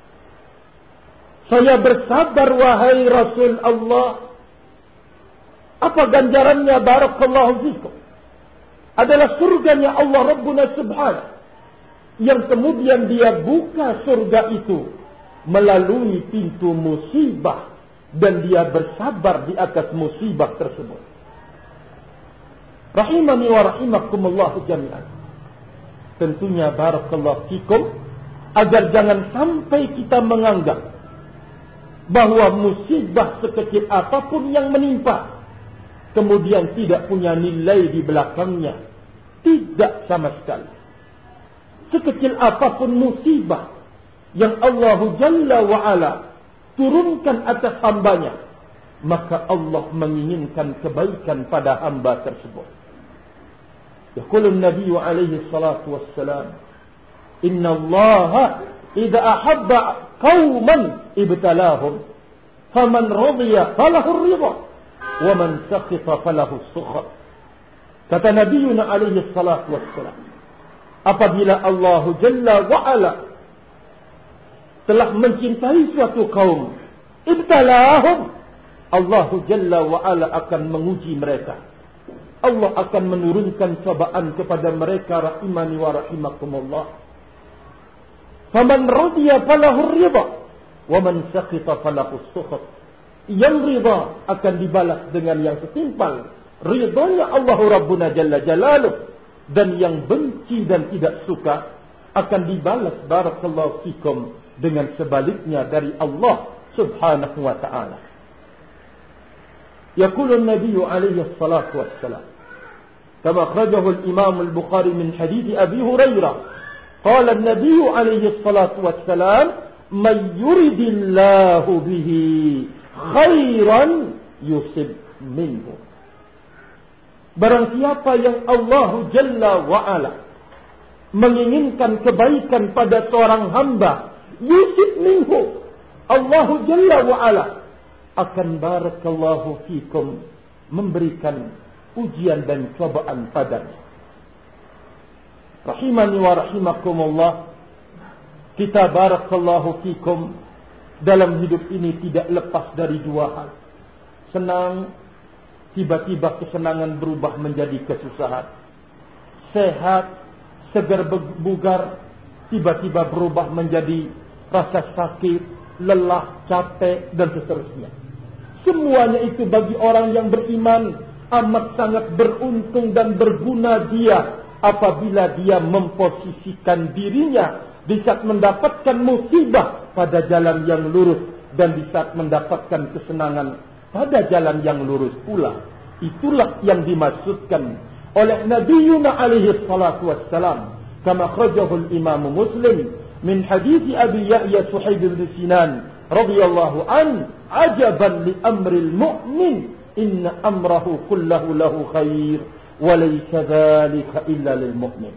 Saya bersabar wahai Rasul Allah. Apa ganjarannya? Barakallahu fikum. Adalah surganya Allah Rabbuna Subhanahu, yang kemudian dia buka surga itu melalui pintu musibah, dan dia bersabar di atas musibah tersebut. Rahimani wa rahimakumullah jami'an. Tentunya barakallahu fikum, agar jangan sampai kita menganggap bahwa musibah sekecil apapun yang menimpa kemudian tidak punya nilai di belakangnya. Tidak sama sekali. Sekecil apapun musibah yang Allah Jalla wa'ala turunkan atas hambanya, maka Allah menginginkan kebaikan pada hamba tersebut. Yaqulun Nabi alaihi salatu wassalam, "Inna Allah idza ahabba qauman ibtalahum, faman radiya falahu ridha, wa man sakhita falahu sukhat." Kata Nabi alaihi salatu wassalam, apabila Allah Jalla wa'ala telah mencintai suatu kaum, ibtalahum, Allah Jalla wa'ala akan menguji mereka. Allah akan menurunkan cobaan kepada mereka, rahimani wa rahimakumullah. Faman radiya falahu ridha, wa man sakhita falahu sukhat. Yang ridha akan dibalas dengan yang setimpal, ridhanya Allahu Rabbuna Jalla Jalaluh, dan yang benci dan tidak suka akan dibalas barakallahu fikum dengan sebaliknya dari Allah Subhanahu wa ta'ala. Yaqulu an-nabiy alaihi salatu wassalam kama akhrajahu al-imam al-Bukhari min hadits Abi Hurairah qala an-nabiy alaihi salatu wassalam man yuridillahu bihi khairan yusib minhu. Barang siapa yang Allah Jalla wa'ala menginginkan kebaikan pada seorang hamba, yusib minhu, Allah Jalla wa'ala akan barakallahu fikum memberikan ujian dan cobaan padanya. Rahimani wa rahimakumullah, kita barakallahu fikum dalam hidup ini tidak lepas dari dua hal. Senang, tiba-tiba kesenangan berubah menjadi kesusahan. Sehat, segar bugar, tiba-tiba berubah menjadi rasa sakit, lelah, capek, dan seterusnya. Semuanya itu bagi orang yang beriman amat sangat beruntung dan berguna dia apabila dia memposisikan dirinya di saat mendapatkan musibah pada jalan yang lurus, dan di saat mendapatkan kesenangan pada jalan yang lurus pula. Itulah yang dimaksudkan oleh Nabiyuna alaihi salatu wassalam kama akhrajahu al-Imam Muslim min hadits Abi Yahya Suhaib bin Sinan radhiyallahu an, ajaban li amril mu'min inna amrahu kullahu lahu khair wa laysa dhalika illa lil mu'min.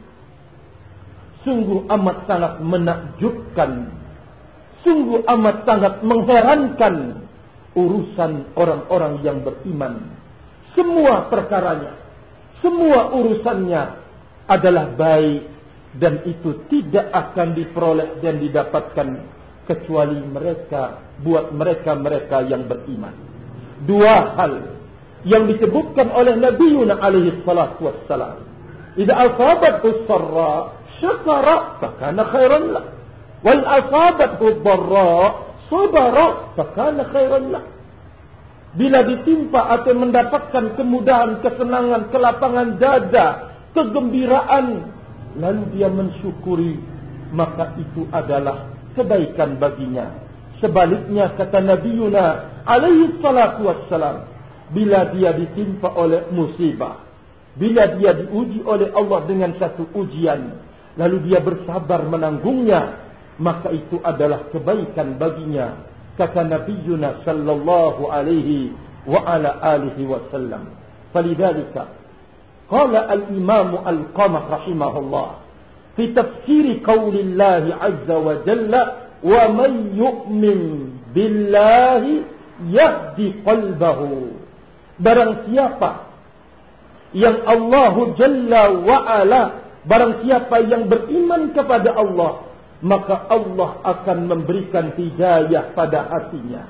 Sungguh amat sangat menakjubkan, sungguh amat sangat mengherankan urusan orang-orang yang beriman. Semua perkaranya, semua urusannya adalah baik, dan itu tidak akan diperoleh dan didapatkan kecuali mereka, buat mereka-mereka yang beriman. Dua hal yang disebutkan oleh Nabiyuna alaihi salatu wassalam. Idza asabathu sarra syakara fakana khairan lah, wal asabathu dharra sabara fakana khairan lah. Bila ditimpa atau mendapatkan kemudahan, kesenangan, kelapangan dada, kegembiraan, lalu dia mensyukuri, maka itu adalah kebaikan baginya. Sebaliknya kata Nabiyuna alaihi salatu wassalam, bila dia ditimpa oleh musibah, bila dia diuji oleh Allah dengan satu ujian, lalu dia bersabar menanggungnya, maka itu adalah kebaikan baginya. Kata Nabiyuna sallallahu alaihi wa ala alihi wasallam. Falidhalika qala al-Imam Al-Qamah rahimahullah fi tafsir qaulillahi azza wa jalla wa man yu'min billahi yahdi qalbahu. Barang siapa yang Allah Jalla wa ala, barang siapa yang beriman kepada Allah, maka Allah akan memberikan hidayah pada hatinya.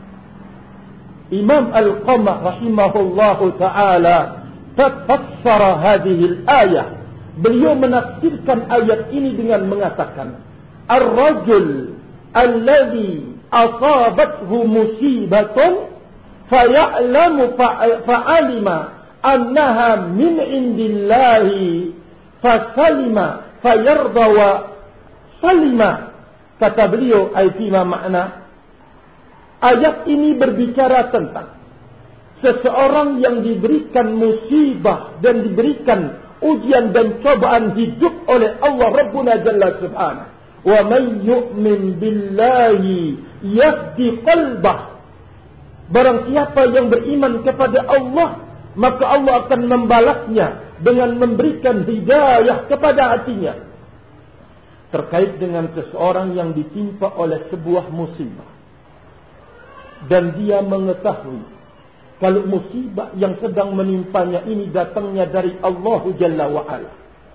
Imam Al-Qamah rahimahullahu ta'ala tafassara hadhihi al-ayah. Beliau menafsirkan ayat ini dengan mengatakan, Ar-rajul alladhi asabathu musibatun faya'lamu fa'alima annaha min indillahi fasalima fayarda wa salima. Kata beliau, aitima makna ayat ini berbicara tentang seseorang yang diberikan musibah dan diberikan ujian dan cobaan hidup oleh Allah Rabbuna Jalla Subhanahu. Wa man yu'min billahi yahdi qalbah. Barang siapa yang beriman kepada Allah, maka Allah akan membalasnya dengan memberikan hidayah kepada hatinya. Terkait dengan seseorang yang ditimpa oleh sebuah musibah, dan dia mengetahui kalau musibah yang sedang menimpanya ini datangnya dari Allah Jalla wa'ala,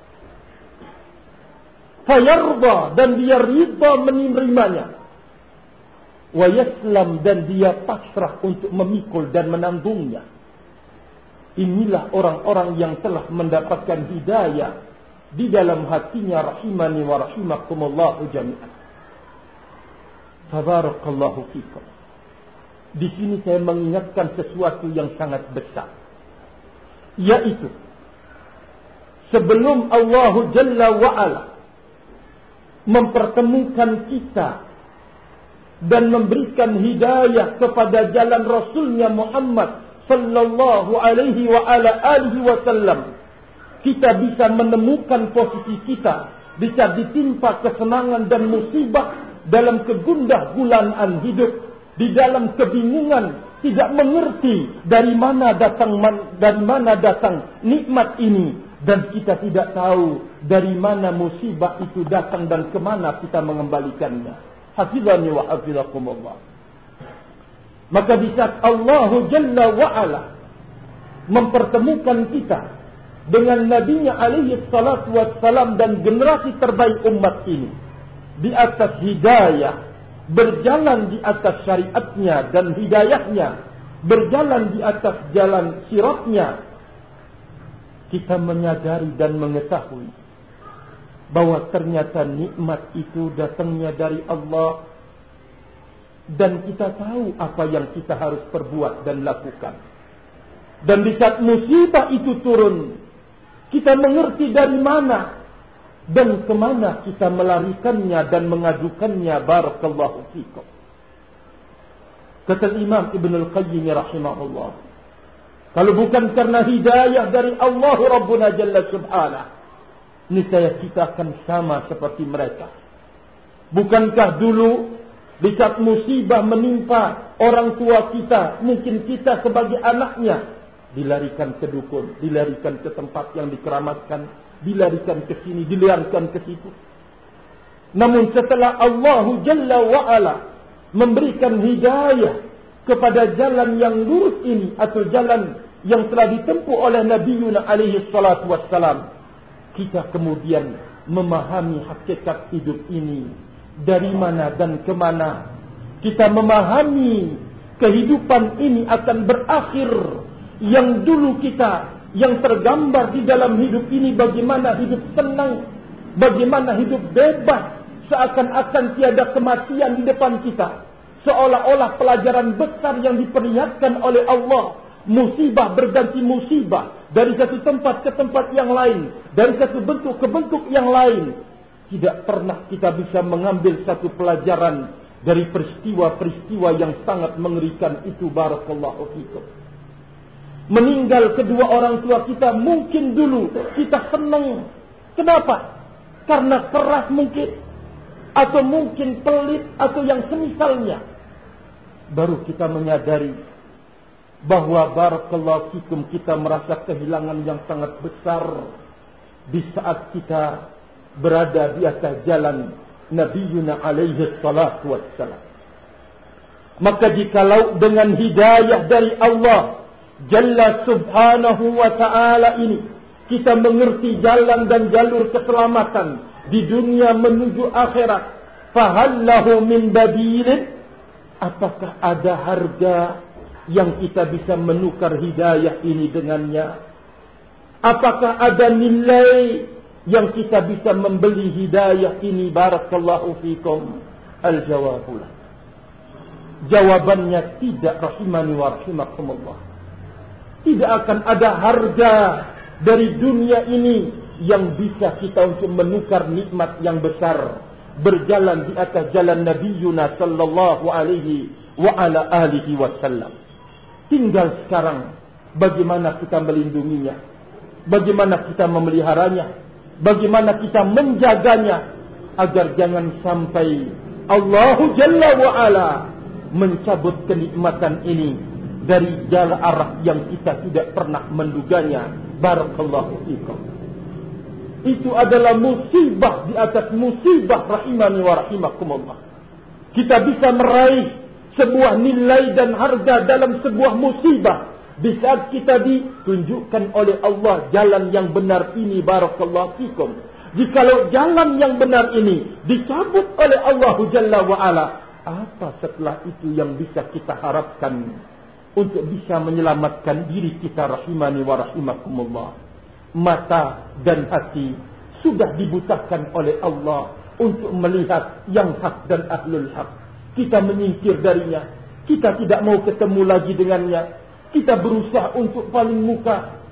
fayarda, dan dia rida menerimanya, wa yaslam, dan dia pasrah untuk memikul dan menanggungnya. Inilah orang-orang yang telah mendapatkan hidayah di dalam hatinya, rahimani wa rahimakumullahu jami'an. Tabarakallahu fikum. Di sini saya mengingatkan sesuatu yang sangat besar, yaitu sebelum Allah Jalla wa'ala mempertemukan kita dan memberikan hidayah kepada jalan Rasulnya Muhammad sallallahu alaihi wa ala alihi wasallam, kita bisa menemukan posisi kita bisa ditimpa kesenangan dan musibah dalam kegundah gulanaan hidup, di dalam kebingungan, tidak mengerti dari mana datang dari mana datang nikmat ini, dan kita tidak tahu dari mana musibah itu datang dan kemana kita mengembalikannya. Hafizani wa hafizakumullah. Maka di saat Allah Jalla wa'ala mempertemukan kita dengan Nabinya alaihi salatu wassalam dan generasi terbaik umat ini di atas hidayah, berjalan di atas syariatnya dan hidayahnya, berjalan di atas jalan siratnya, kita menyadari dan mengetahui bahwa ternyata nikmat itu datangnya dari Allah, dan kita tahu apa yang kita harus perbuat dan lakukan. Dan di saat musibah itu turun, kita mengerti dari mana dan kemana kita melarikannya dan mengadukannya. Barakallahu fikum. Kata Imam Ibn Al-Qayyim rahimahullah, kalau bukan karena hidayah dari Allah Rabbuna Jalla Subhanahu, niscaya kita akan sama seperti mereka. Bukankah dulu di saat musibah menimpa orang tua kita, mungkin kita sebagai anaknya dilarikan ke dukun, dilarikan ke tempat yang dikeramatkan, dilarikan ke sini, dilarikan ke situ. Namun setelah Allah Jalla wa'ala memberikan hidayah kepada jalan yang lurus ini, atau jalan yang telah ditempuh oleh Nabiuna alaihi salatu wassalam, kita kemudian memahami hakikat hidup ini, dari mana dan kemana. Kita memahami kehidupan ini akan berakhir. Yang dulu kita, yang tergambar di dalam hidup ini, bagaimana hidup senang, bagaimana hidup bebas, seakan-akan tiada kematian di depan kita, seolah-olah pelajaran besar yang diperlihatkan oleh Allah. Musibah berganti musibah, dari satu tempat ke tempat yang lain, dari satu bentuk ke bentuk yang lain. Tidak pernah kita bisa mengambil satu pelajaran dari peristiwa-peristiwa yang sangat mengerikan itu. Barakallahu fikum. Meninggal kedua orang tua kita, mungkin dulu kita senang. Kenapa? Karena keras mungkin, atau mungkin pelit, atau yang semisalnya. Baru kita menyadari bahwa barakallahu fikum, kita merasa kehilangan yang sangat besar di saat kita berada di atas jalan Nabiuna alaihi salatu wassalam. Maka jikalau dengan hidayah dari Allah Jalla Subhanahu wa ta'ala ini kita mengerti jalan dan jalur keselamatan di dunia menuju akhirat, fahallahu min badilin, apakah ada harga yang kita bisa menukar hidayah ini dengannya? Apakah ada nilai yang kita bisa membeli hidayah ini? Barakallahu fikum. Al-jawabulah, jawabannya tidak, rahimani wa rahimakumullah. Tidak akan ada harga dari dunia ini yang bisa kita untuk menukar nikmat yang besar, berjalan di atas jalan Nabiuna sallallahu alaihi wa ala alihi wasallam. Tinggal sekarang bagaimana kita melindunginya, bagaimana kita memeliharanya, bagaimana kita menjaganya, agar jangan sampai Allah Jalla wa'ala mencabut kenikmatan ini dari jalan arah yang kita tidak pernah menduganya. Barakallahu fikum. Itu adalah musibah di atas musibah, rahimani wa rahimakumullah. Kita bisa meraih sebuah nilai dan harga dalam sebuah musibah di saat kita ditunjukkan oleh Allah jalan yang benar ini. Barakallahu fikum. Jikalau jalan yang benar ini dicabut oleh Allah Jalla wa'ala, apa setelah itu yang bisa kita harapkan untuk bisa menyelamatkan diri kita, rahimani wa rahimakumullah? Mata dan hati sudah dibutakan oleh Allah untuk melihat yang hak dan ahlul hak. Kita menyingkir darinya, kita tidak mau ketemu lagi dengannya. Kita berusaha untuk paling muka,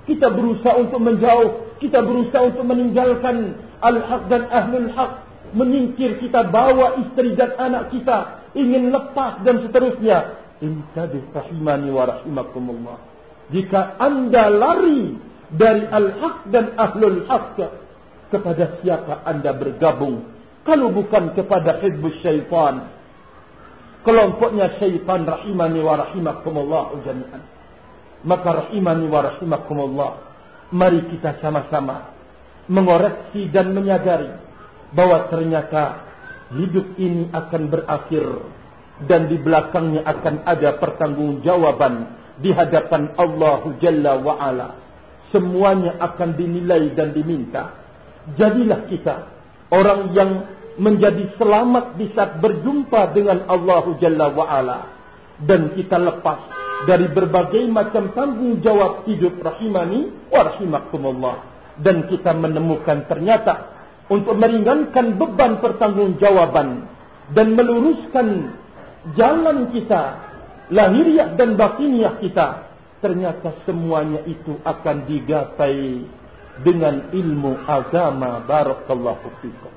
Kita berusaha untuk menjauh. Kita berusaha untuk meninggalkan al-haq dan ahlul haq. Menyingkir, kita bawa istri dan anak kita. Ingin lepas dan seterusnya. Intabi rahimani wa rahimakumullah. Jika anda lari dari al-haq dan ahlul haq, kepada siapa anda bergabung? Kalau bukan kepada hizbus syaitan, kelompoknya syaitan, rahimani wa rahimakumullah jami'an. Maka rahimani wa rahimakumullah, mari kita sama-sama mengoreksi dan menyadari bahwa ternyata hidup ini akan berakhir dan di belakangnya akan ada pertanggungjawaban di hadapan Allah Jalla wa Ala. Semuanya akan dinilai dan diminta. Jadilah kita orang yang menjadi selamat di saat berjumpa dengan Allah Jalla wa Ala, dan kita lepas dari berbagai macam tanggungjawab hidup, rahimani wa rahimakumullah, dan kita menemukan ternyata untuk meringankan beban pertanggungjawaban dan meluruskan jalan kita lahiriah dan batiniah kita, ternyata semuanya itu akan digapai dengan ilmu agama. Barakallahu fikum.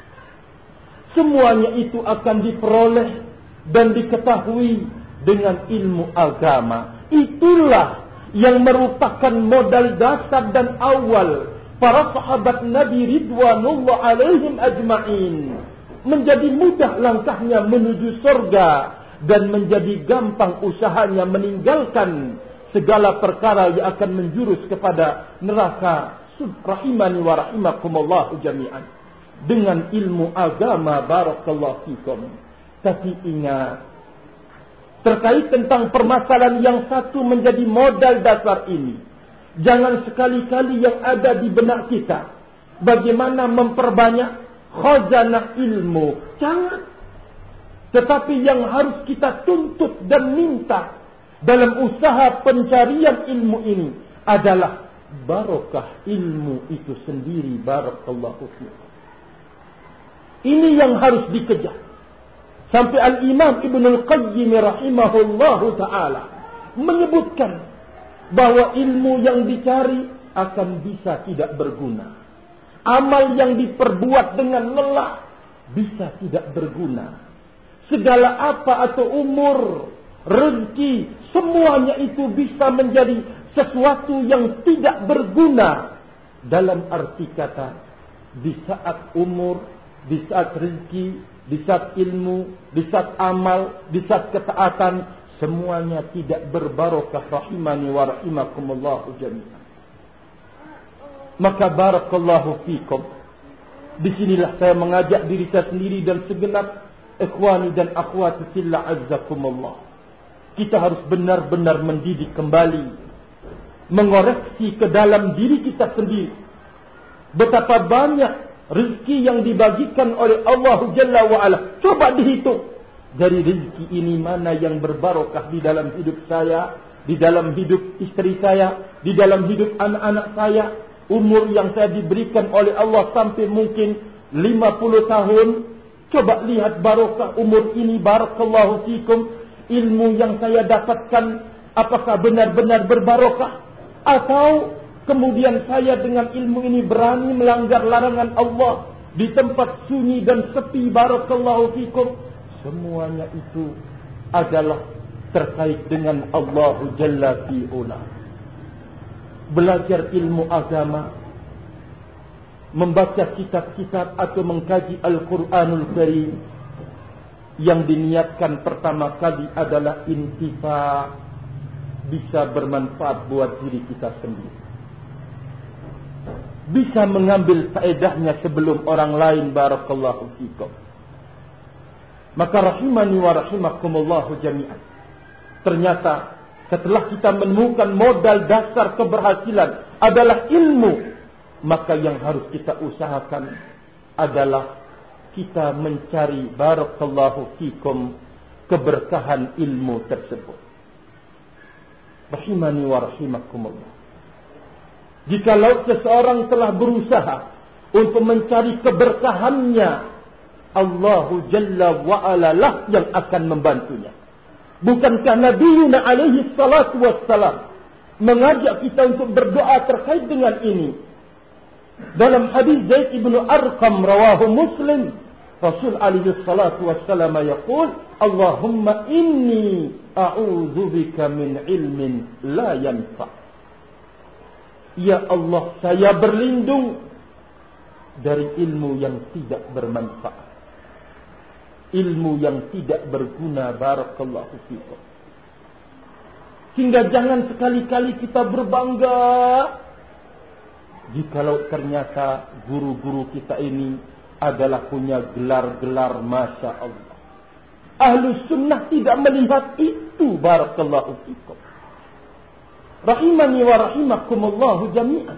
Semuanya itu akan diperoleh dan diketahui dengan ilmu agama. Itulah yang merupakan modal dasar dan awal para sahabat Nabi ridwanullah alaihim ajma'in. Menjadi mudah langkahnya menuju surga dan menjadi gampang usahanya meninggalkan segala perkara yang akan menjurus kepada neraka. Rahimani wa rahimakumullah jami'an. Dengan ilmu agama, barakallahu fikum. Tapi ingat, terkait tentang permasalahan yang satu menjadi modal dasar ini, jangan sekali-kali yang ada di benak kita bagaimana memperbanyak khazanah ilmu. Jangan. Tetapi yang harus kita tuntut dan minta dalam usaha pencarian ilmu ini adalah barokah ilmu itu sendiri. Barakallahu fikum. Ini yang harus dikejar. Sampai Al-Imam Ibnul Qayyim rahimahullahu ta'ala menyebutkan bahwa ilmu yang dicari akan bisa tidak berguna. Amal yang diperbuat dengan lelah bisa tidak berguna. Segala apa atau umur, rezeki, semuanya itu bisa menjadi sesuatu yang tidak berguna. Dalam arti kata, di saat umur, di saat rezeki, di saat ilmu, di saat amal, di saat ketaatan, semuanya tidak berbarokah. Rahimani wa rahimakumullah jami'an. Maka barakallahu fikum. Disinilah saya mengajak diri saya sendiri dan segenap ikhwani dan akhwati fillah azzakumullah. Kita harus benar-benar mendidik kembali, mengoreksi ke dalam diri kita sendiri. Betapa banyak rezeki yang dibagikan oleh Allah Jalla wa'ala. Coba dihitung. Dari rezeki ini mana yang berbarokah di dalam hidup saya, di dalam hidup istri saya, di dalam hidup anak-anak saya. Umur yang saya diberikan oleh Allah sampai mungkin lima puluh tahun. Coba lihat barokah umur ini. Barakallahu fikum. Ilmu yang saya dapatkan, apakah benar-benar berbarokah? Atau kemudian saya dengan ilmu ini berani melanggar larangan Allah di tempat sunyi dan sepi. Barakallahu fikum. Semuanya itu adalah terkait dengan Allah Jalla fi'ula. Belajar ilmu agama, membaca kitab-kitab atau mengkaji Al-Quranul Karim, yang diniatkan pertama kali adalah intifa, bisa bermanfaat buat diri kita sendiri, bisa mengambil faedahnya sebelum orang lain. Barakallahu fikum. Maka rahimani wa rahimakumullahu jami'an. Ternyata setelah kita menemukan modal dasar keberhasilan adalah ilmu, maka yang harus kita usahakan adalah kita mencari barakallahu fikum keberkahan ilmu tersebut. Rahimani wa rahimakumullah. Jikalau seseorang telah berusaha untuk mencari keberkahannya, Allah Jalla wa'ala lah yang akan membantunya. Bukankah Nabiuna alaihi salatu wassalam mengajak kita untuk berdoa terkait dengan ini. Dalam hadis Zaid ibnu Arqam rawahu Muslim, Rasul alaihi salatu wassalam yaqul, Allahumma inni a'udzubika min ilmin la yanfa. Ya Allah, saya berlindung dari ilmu yang tidak bermanfaat, ilmu yang tidak berguna. Barakallahu fikum. Sehingga jangan sekali-kali kita berbangga jikalau ternyata guru-guru kita ini adalah punya gelar-gelar Masya Allah. Ahlus sunnah tidak melihat itu. Barakallahu fikum. Rahimani wa rahimakumullahu jami'an.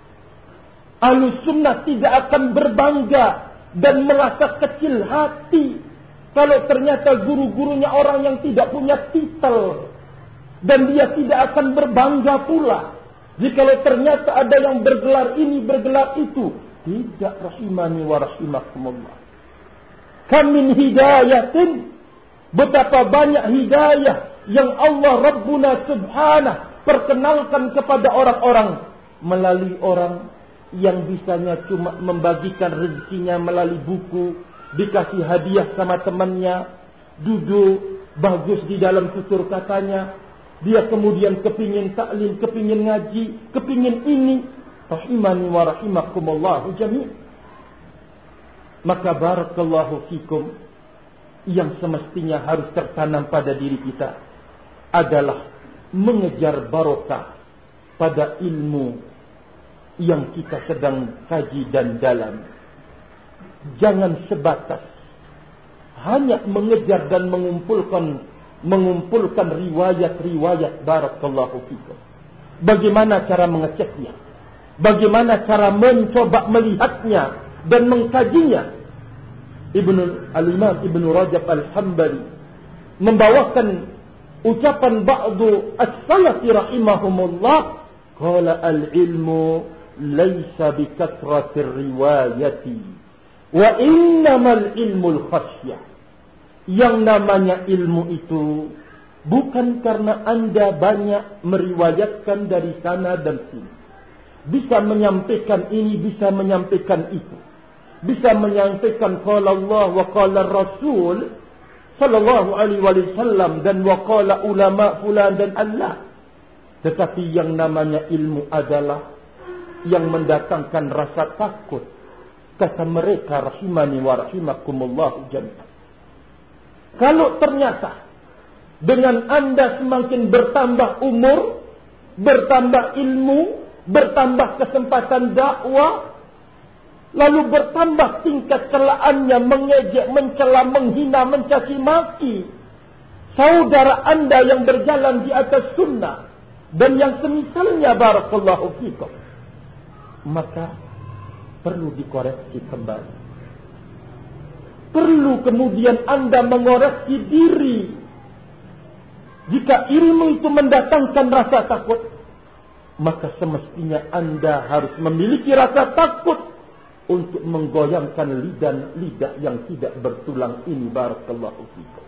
Ahlus sunnah tidak akan berbangga dan merasa kecil hati kalau ternyata guru-gurunya orang yang tidak punya titel. Dan dia tidak akan berbangga pula jikalau ternyata ada yang bergelar ini, bergelar itu. Tidak, rahimani wa rahimakumullah. Kam min hidayatin, betapa banyak hidayah yang Allah Rabbuna Subhanahu perkenalkan kepada orang-orang melalui orang yang bisanya cuma membagikan rezekinya melalui buku, dikasih hadiah sama temannya, duduk bagus di dalam tutur katanya. Dia kemudian kepingin taklim, kepingin ngaji, kepingin ini. Rahimani wa rahimakumullahu jami'. Maka barakallahu fikum, yang semestinya harus tertanam pada diri kita adalah mengejar barokah pada ilmu yang kita sedang kaji dan dalam. Jangan sebatas hanya mengejar dan mengumpulkan mengumpulkan riwayat-riwayat. Barakallahu fikum. Bagaimana cara mengeceknya? Bagaimana cara mencoba melihatnya dan mengkajinya? Ibnu Al-Imam Ibnu Rajab Al-Hambali membawakan ucapan ba'du as-salafi rahimahumullah, qala al-ilmu laysa bikathratir riwayati wa innamal ilmul khasyah. Yang namanya ilmu itu bukan karena Anda banyak meriwayatkan dari sana dan sini. Bisa menyampaikan ini, bisa menyampaikan itu. Bisa menyampaikan qala Allah wa qala Rasul sallallahu alaihi wasallam dan wa qala ulama fulan dan Allah. Tetapi yang namanya ilmu adalah yang mendatangkan rasa takut. Kata mereka rahimani wa rahimakumullah jami'an. Kalau ternyata dengan Anda semakin bertambah umur, bertambah ilmu, bertambah kesempatan dakwah, lalu bertambah tingkat celaannya, mengejek, mencela, menghina, mencaci maki saudara Anda yang berjalan di atas sunnah dan yang semisalnya, barakallahu fikum, maka perlu dikoreksi kembali. Perlu kemudian Anda mengoreksi diri. Jika ilmu itu mendatangkan rasa takut, maka semestinya Anda harus memiliki rasa takut untuk menggoyangkan lidah-lidah yang tidak bertulang ini. Barakallahu fikum.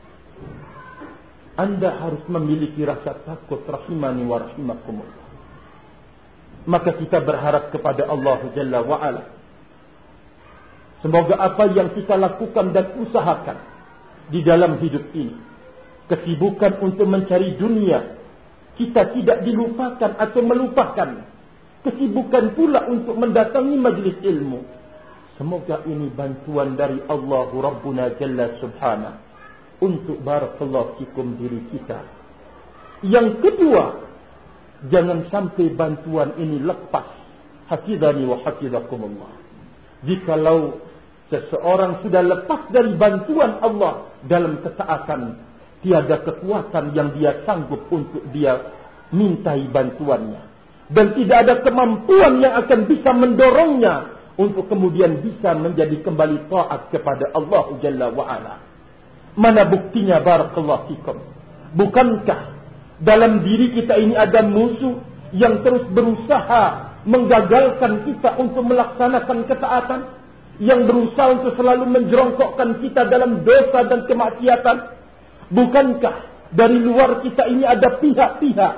Anda harus memiliki rasa takut, rahimani wa rahimakumullah. Maka kita berharap kepada Allah Jalla wa'ala, semoga apa yang kita lakukan dan usahakan di dalam hidup ini, kesibukan untuk mencari dunia, kita tidak dilupakan atau melupakan kesibukan pula untuk mendatangi majlis ilmu. Semoga ini bantuan dari Allah Rabbuna Jalla Subhanahu untuk barakallahu fikum diri kita. Yang kedua, jangan sampai bantuan ini lepas. Hafizani wa hafizakumullah. Jikalau seseorang sudah lepas dari bantuan Allah dalam ketaatan, tiada kekuatan yang dia sanggup untuk dia mintai bantuannya. Dan tidak ada kemampuan yang akan bisa mendorongnya untuk kemudian bisa menjadi kembali taat kepada Allah Jalla wa'ala. Mana buktinya, barakallahu fikum? Bukankah dalam diri kita ini ada musuh yang terus berusaha menggagalkan kita untuk melaksanakan ketaatan, yang berusaha untuk selalu menjerongkokkan kita dalam dosa dan kemaksiatan? Bukankah dari luar kita ini ada pihak-pihak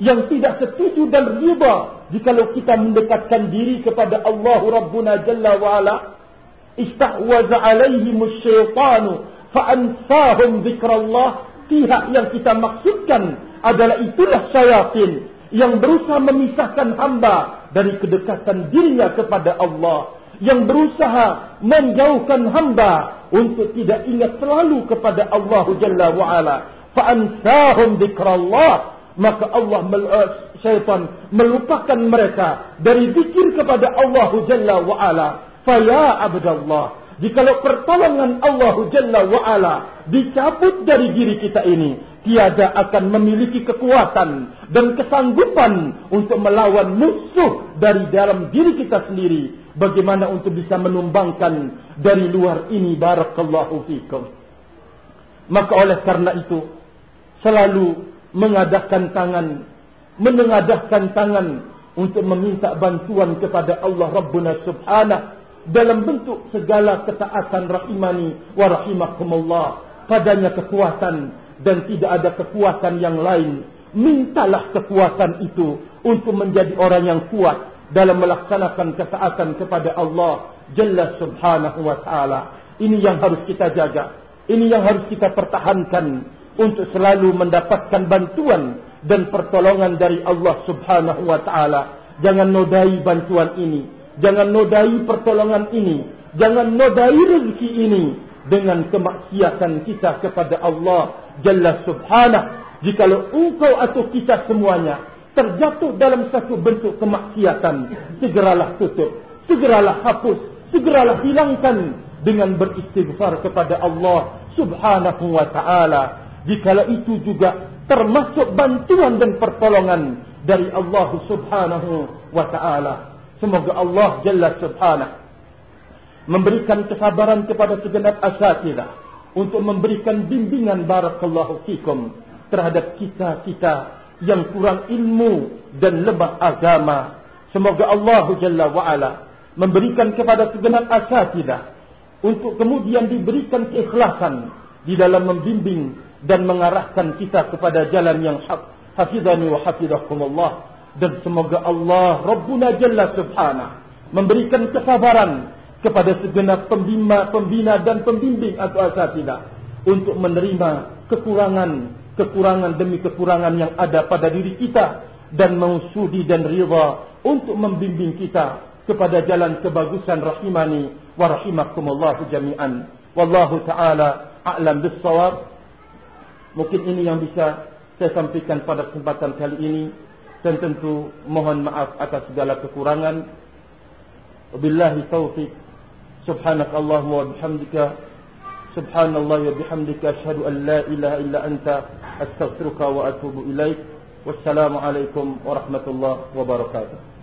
yang tidak setuju dan riba jikalau kita mendekatkan diri kepada Allah Rabbuna Jalla wa'ala. Istahwaza alaihimus syaitanu fa'ansahum zikrallah. Pihak yang kita maksudkan adalah itulah syaitan yang berusaha memisahkan hamba dari kedekatan dirinya kepada Allah, yang berusaha menjauhkan hamba untuk tidak ingat selalu kepada Allah Jalla wa'ala. Fa'ansahum zikrallah. Maka Allah, syaitan melupakan mereka dari zikir kepada Allah Jalla wa'ala. Faya abdallah, jikalau pertolongan Allah Jalla wa'ala dicabut dari diri kita ini, tiada akan memiliki kekuatan dan kesanggupan untuk melawan musuh dari dalam diri kita sendiri. Bagaimana untuk bisa menumbangkan dari luar ini? Barakallahu fikum. Maka oleh karena itu, selalu mengadahkan tangan, menengadahkan tangan untuk meminta bantuan kepada Allah Rabbuna Subhanahu dalam bentuk segala ketaatan rahimani wa rahimakumullah. Padanya kekuatan dan tidak ada kekuatan yang lain. Mintalah kekuatan itu untuk menjadi orang yang kuat dalam melaksanakan ketaatan kepada Allah Jalla Subhanahu wa ta'ala. Ini yang harus kita jaga, ini yang harus kita pertahankan untuk selalu mendapatkan bantuan dan pertolongan dari Allah Subhanahu wa ta'ala. Jangan nodai bantuan ini, jangan nodai pertolongan ini, jangan nodai rezeki ini dengan kemaksiatan kita kepada Allah Jalla Subhanahu. Jikalau engkau atau kita semuanya terjatuh dalam satu bentuk kemaksiatan, segeralah tutup, segeralah hapus, segeralah hilangkan dengan beristighfar kepada Allah Subhanahu wa ta'ala. Jikalau itu juga termasuk bantuan dan pertolongan dari Allah Subhanahu wa ta'ala. Semoga Allah Jalla Subhanahu memberikan kesabaran kepada segenap asatidzah untuk memberikan bimbingan barakallahu fikum terhadap kita-kita yang kurang ilmu dan lemah agama. Semoga Allah Jalla wa'ala memberikan kepada segenap asatidzah untuk kemudian diberikan keikhlasan di dalam membimbing dan mengarahkan kita kepada jalan yang hak. Hafizani wa hafizakumullah. Dan semoga Allah Rabbuna Jalla Subhanahu memberikan kesabaran kepada segenap pembina, pembina dan pembimbing atau asatidzah untuk menerima kekurangan kekurangan demi kekurangan yang ada pada diri kita dan mausudi dan ridha untuk membimbing kita kepada jalan kebagusan rahimani wa rahimakumullah jami'an. Wallahu ta'ala a'lam bis-shawab. Mungkin ini yang bisa saya sampaikan pada kesempatan kali ini, dan tentu mohon maaf atas segala kekurangan. Wabillahi taufiq. Subhanakallahumma wa bihamdika, subhanallah wa bihamdika, asyhadu an la ilaha illa anta, astaghfiruka wa atubu ilaik. Wassalamu alaikum warahmatullahi wabarakatuh.